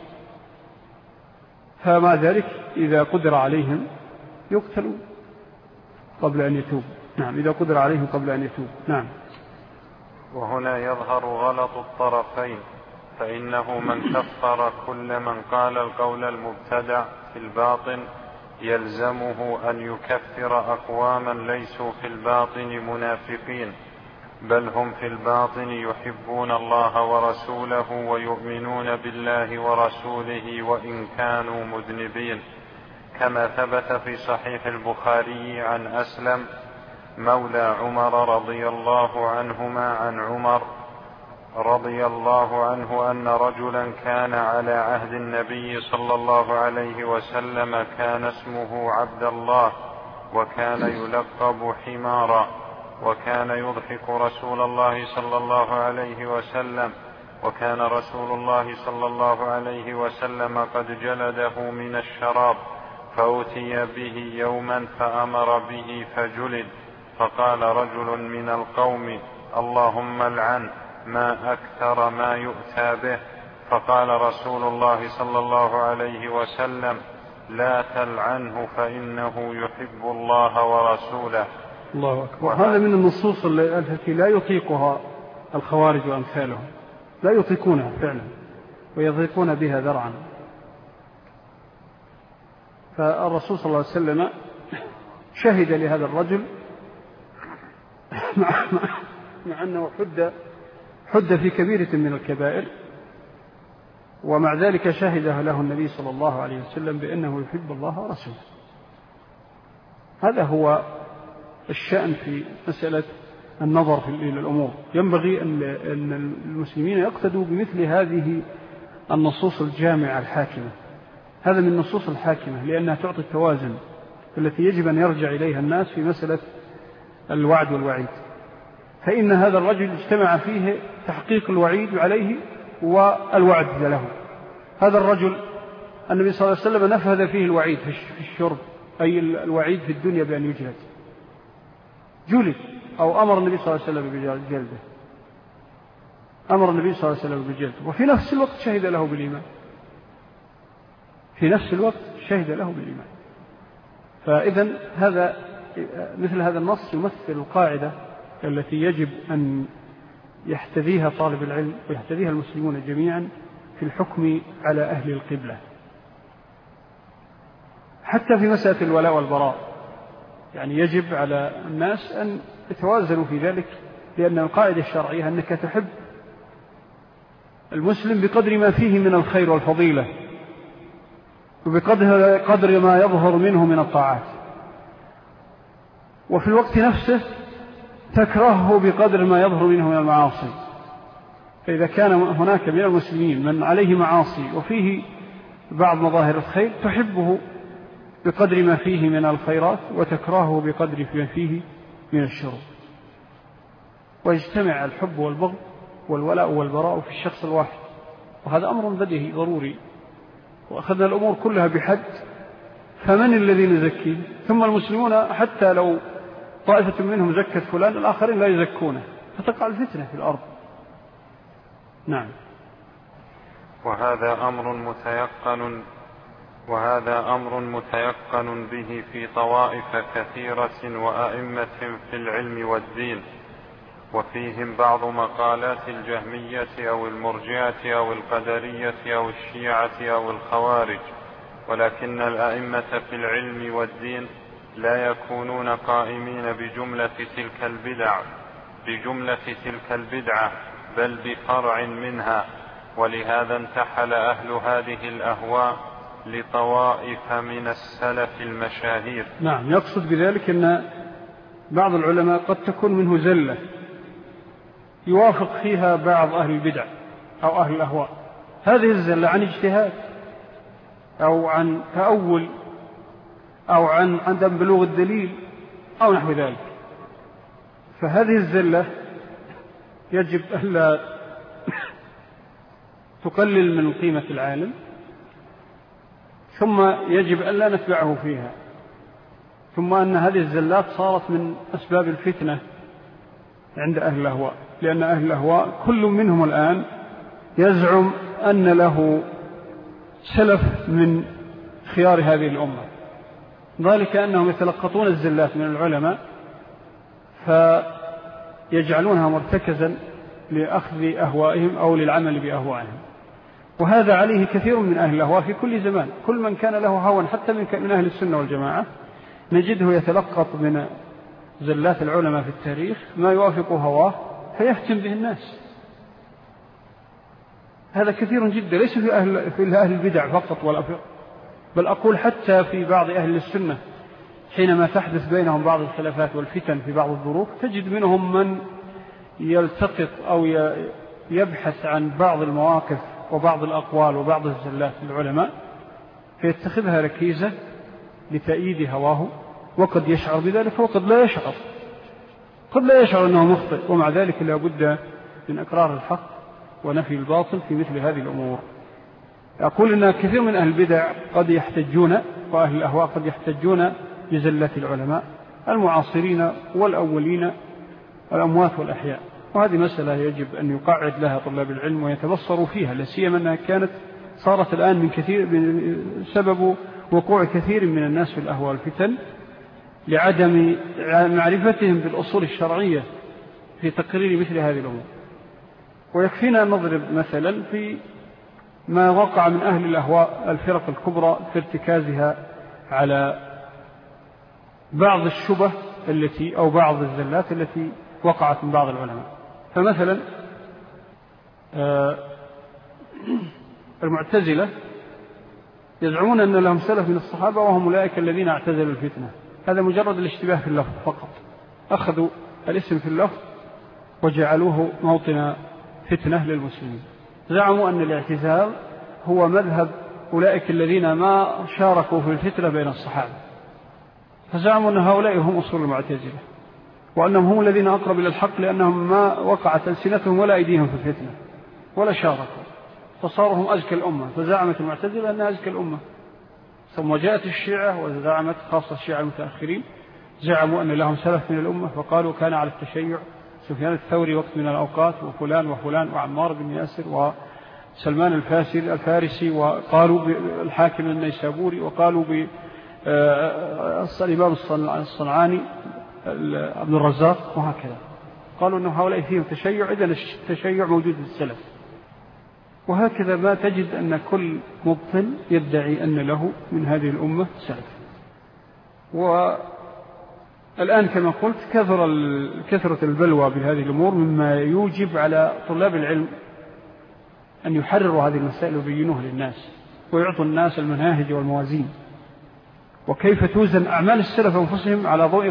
فما ذلك إذا قدر عليهم يقتلوا قبل أن يتوب. نعم، إذا قدر عليهم قبل أن يتوب. نعم. وهنا يظهر غلط الطرفين، فإنه من كفر كل من قال القول المبتدع في الباطن يلزمه أن يكفر أقواما ليسوا في الباطن منافقين، بل هم في الباطن يحبون الله ورسوله ويؤمنون بالله ورسوله وإن كانوا مذنبين، كما ثبت في صحيح البخاري عن أسلم مولى عمر رضي الله عنهما عن عمر رضي الله عنه أن رجلا كان على عهد النبي صلى الله عليه وسلم كان اسمه عبد الله، وكان يلقب حمارا، وكان يضحك رسول الله صلى الله عليه وسلم، وكان رسول الله صلى الله عليه وسلم قد جلده من الشراب، فأتي به يوما فأمر به فجلد، فقال رجل من القوم اللهم العن ما أكثر ما يؤتى به، فقال رسول الله صلى الله عليه وسلم لا تلعنه فإنه يحب الله ورسوله. الله أكبر. هذا من النصوص التي لا يطيقها الخوارج وأمثالهم، لا يطيقونها فعلا ويضيقون بها ذرعا. فالرسول صلى الله عليه وسلم شهد لهذا الرجل مع أنه حد في كبيرة من الكبائر، ومع ذلك شهد له النبي صلى الله عليه وسلم بأنه يحب الله ورسوله. هذا هو الشأن في مسألة النظر إلى الأمور. ينبغي أن المسلمين يقتدوا بمثل هذه النصوص الجامعة الحاكمة. هذا من النصوص الحاكمة لأنها تعطي التوازن التي يجب أن يرجع إليها الناس في مسألة الوعد والوعيد. فإن هذا الرجل اجتمع فيه تحقيق الوعيد عليه والوعد له. هذا الرجل النبي صلى الله عليه وسلم نفذ فيه الوعيد في الشرب، أي الوعيد في الدنيا بأن جلد، أو أمر النبي صلى الله عليه وسلم بجلده، أمر النبي صلى الله عليه وسلم بجلده، وفي نفس الوقت شهد له بالإيمان، فإذا مثل هذا النص يمثل القاعدة التي يجب أن يحتذيها طالب العلم ويحتذيها المسلمون جميعا في الحكم على أهل القبلة، حتى في مسألة الولاء والبراء. يعني يجب على الناس أن يتوازنوا في ذلك، لأن القاعدة الشرعية أنك تحب المسلم بقدر ما فيه من الخير والفضيلة، وبقدر ما يظهر منه من الطاعات، وفي الوقت نفسه تكرهه بقدر ما يظهر منه من المعاصي. فإذا كان هناك من المسلمين من عليه معاصي وفيه بعض مظاهر الخير تحبه بقدر ما فيه من الخيرات، وتكرهه بقدر ما فيه من الشر، ويجتمع الحب والبغض والولاء والبراء في الشخص الواحد. وهذا أمر بديهي ضروري، وأخذنا الأمور كلها بحد، فمن الذي نزكيه؟ ثم المسلمون حتى لو طائفة منهم زكت فلان الآخرين لا يزكونه، فتقع الفتنة في الأرض. نعم. وهذا أمر متيقن به في طوائف كثيرة وأئمة في العلم والدين، وفيهم بعض مقالات الجهمية أو المرجئة أو القدرية أو الشيعة أو الخوارج، ولكن الأئمة في العلم والدين لا يكونون قائمين بجملة تلك البدعة بل بفرع منها، ولهذا انتحل أهل هذه الأهواء لطوائف من السلف المشاهير. نعم، يقصد بذلك أن بعض العلماء قد تكون منه زلة يوافق فيها بعض أهل البدع أو أهل الأهواء، هذه الزلة عن اجتهاد أو عن تأول أو عن عدم بلوغ الدليل أو نحو ذلك. فهذه الزلة يجب ألا تقلل من قيمة العالم، ثم يجب ألا نتبعه فيها، ثم أن هذه الزلات صارت من أسباب الفتنة عند أهل الأهواء، لأن أهل الأهواء كل منهم الآن يزعم أن له سلف من خيار هذه الأمة، ذلك أنهم يتلقطون الزلات من العلماء فيجعلونها مرتكزا لأخذ أهوائهم أو للعمل بأهوائهم. وهذا عليه كثير من أهل الأهواء في كل زمان، كل من كان له هوى حتى من أهل السنة والجماعة نجده يتلقط من زلات العلماء في التاريخ ما يوافق هواه فيحتم به الناس. هذا كثير جدا، ليس في أهل البدع فقط ولا بل أقول حتى في بعض أهل السنة حينما تحدث بينهم بعض الخلافات والفتن في بعض الظروف تجد منهم من يلتقط أو يبحث عن بعض المواقف وبعض الأقوال وبعض الزلات للعلماء فيتخذها ركيزة لتأييد هواه، وقد يشعر بذلك وقد لا يشعر، قد لا يشعر أنه مخطئ، ومع ذلك لا بد من إقرار الحق ونفي الباطل في مثل هذه الأمور. أقول أن كثير من أهل البدع قد يحتجون وأهل الأهواء قد يحتجون بزلات العلماء المعاصرين والأولين والأموات والأحياء، وهذه مسألة يجب أن يقعد لها طلاب العلم ويتبصروا فيها، لسيما أنها صارت الآن من سبب وقوع كثير من الناس في الأهواء والفتن لعدم معرفتهم بالأصول الشرعية في تقرير مثل هذه الأمور. ويكفينا أن نضرب مثلا في ما وقع من أهل الأهواء الفرق الكبرى في ارتكازها على بعض الشبه أو بعض الزلات التي وقعت من بعض العلماء. فمثلا المعتزلة يزعمون أن لهم سلف من الصحابة وهم أولئك الذين اعتزلوا الفتنة، هذا مجرد الاشتباه في اللفظ فقط، أخذوا الاسم في اللفظ وجعلوه موطن فتنة للمسلمين. زعموا أن الاعتزال هو مذهب أولئك الذين ما شاركوا في الفتنة بين الصحابة، فزعموا أن هؤلاء هم أصول المعتزلة، وأنهم هم الذين أقرب إلى الحق لأنهم ما وقعت ألسنتهم ولا أيديهم في الفتنة ولا شاركوا، فصاروا هم أزكى الأمة. فزعمت المعتزلة أنها أزكى الأمة. ثم جاءت الشيعة وزعمت خاصة الشيعة المتأخرين زعموا أن لهم سلف من الأمة، فقالوا كان على التشيع سفيان الثوري وقت من الأوقات وفلان وفلان وعمار بن ياسر وسلمان الفارسي، وقالوا بالحاكم النيسابوري، وقالوا الإمام الصنعاني عبد الرزاق وهكذا، قالوا أنه هؤلاء فيهم تشيع، إذن التشيع موجود في السلف. وهكذا ما تجد أن كل مبطل يدعي أن له من هذه الأمة سلف. والآن كما قلت كثرة البلوى بهذه الأمور مما يوجب على طلاب العلم أن يحرروا هذه المسائل ويبينوها للناس ويعطوا الناس المناهج والموازين، وكيف توزن أعمال السلف أنفسهم على ضوء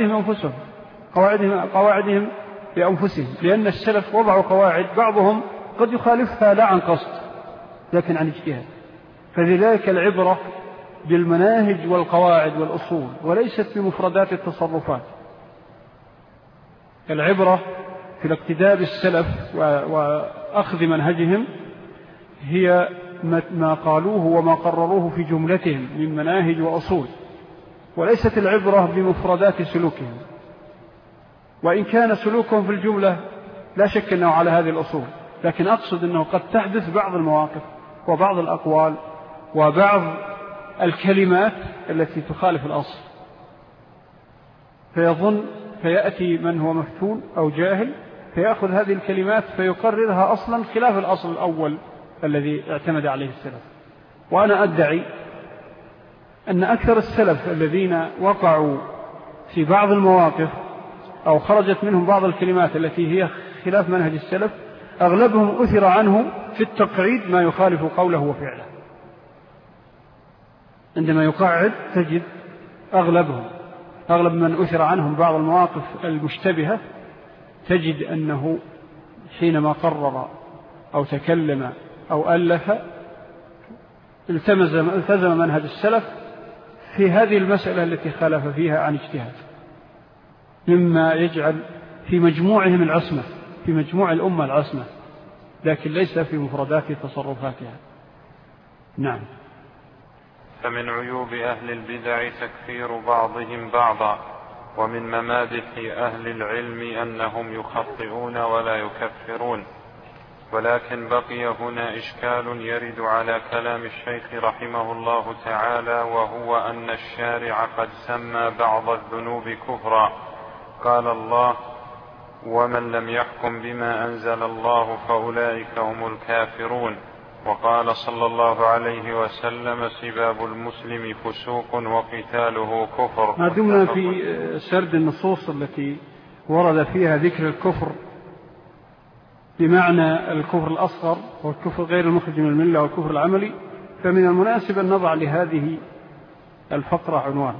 قواعدهم بأنفسهم، لأن السلف وضعوا قواعد بعضهم قد يخالفها لا عن قصد لكن عن اجتهاد. فلذلك العبرة بالمناهج والقواعد والأصول وليست بمفردات التصرفات. العبرة في الاقتداء بالسلف وأخذ منهجهم هي ما قالوه وما قرروه في جملتهم من مناهج وأصول، وليست العبرة بمفردات سلوكهم، وإن كان سلوكهم في الجملة لا شك أنه على هذه الأصول، لكن أقصد أنه قد تحدث بعض المواقف وبعض الأقوال وبعض الكلمات التي تخالف الأصل، فيأتي من هو مفتون أو جاهل فيأخذ هذه الكلمات فيقررها أصلا خلاف الأصل الأول الذي اعتمد عليه السلف. وأنا أدعي أن أكثر السلف الذين وقعوا في بعض المواقف أو خرجت منهم بعض الكلمات التي هي خلاف منهج السلف أغلبهم أثر عنه في التقعيد ما يخالف قوله وفعله. عندما يقعد تجد أغلب من أثر عنهم بعض المواقف المشتبهة تجد أنه حينما قرر أو تكلم أو ألف التزم منهج السلف في هذه المسألة التي خالف فيها عن اجتهاد، مما يجعل في مجموعهم العصمة، في مجموع الأمة العصمة، لكن ليس في مفردات تصرفاتها. نعم. فمن عيوب أهل البدع تكفير بعضهم بعضا، ومن ممادح أهل العلم أنهم يخطئون ولا يكفرون. ولكن بقي هنا إشكال يرد على كلام الشيخ رحمه الله تعالى، وهو أن الشارع قد سمى بعض الذنوب كفرا. قال الله: ومن لم يحكم بما أنزل الله فأولئك هم الكافرون. وقال صلى الله عليه وسلم: سباب المسلم فسوق وقتاله كفر. ما دمنا في سرد النصوص التي ورد فيها ذكر الكفر بمعنى الكفر الأصغر والكفر غير المخرج من الملة والكفر العملي، فمن المناسب أن نضع لهذه الفقرة عنوان.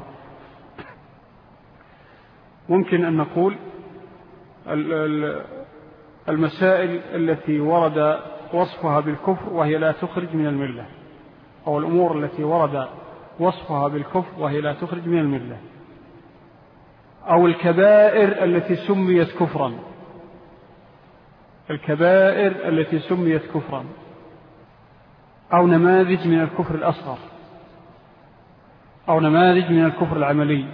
ممكن أن نقول المسائل التي ورد وصفها بالكفر وهي لا تخرج من الملة، أو الأمور التي ورد وصفها بالكفر وهي لا تخرج من الملة، أو الكبائر التي سميت كفرا، الكبائر التي سميت كفرا، أو نماذج من الكفر الأصغر، أو نماذج من الكفر العملي،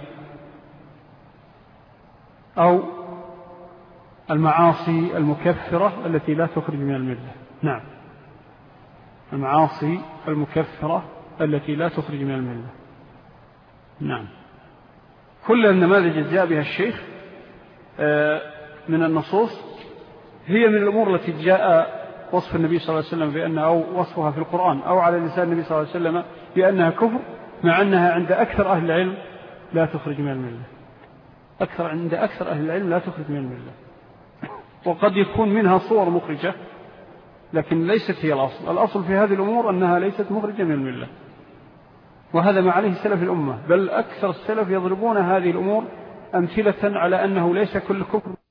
أو المعاصي المكفرة التي لا تخرج من الملة. نعم، المعاصي المكفرة التي لا تخرج من الملة. نعم، كل النماذج جاء بها الشيخ من النصوص هي من الأمور التي جاء وصف النبي صلى الله عليه وسلم بأنها، أو وصفها في القرآن أو على لسان النبي صلى الله عليه وسلم بأنها كفر، مع أنها عند أكثر أهل العلم لا تخرج من الملة. عند أكثر أهل العلم لا تخرج من الملة، وقد يكون منها صور مخرجة لكن ليست هي الأصل. الأصل في هذه الأمور أنها ليست مخرجة من الملة، وهذا ما عليه سلف الأمة، بل أكثر السلف يضربون هذه الأمور أمثلة على أنه ليس كل كفر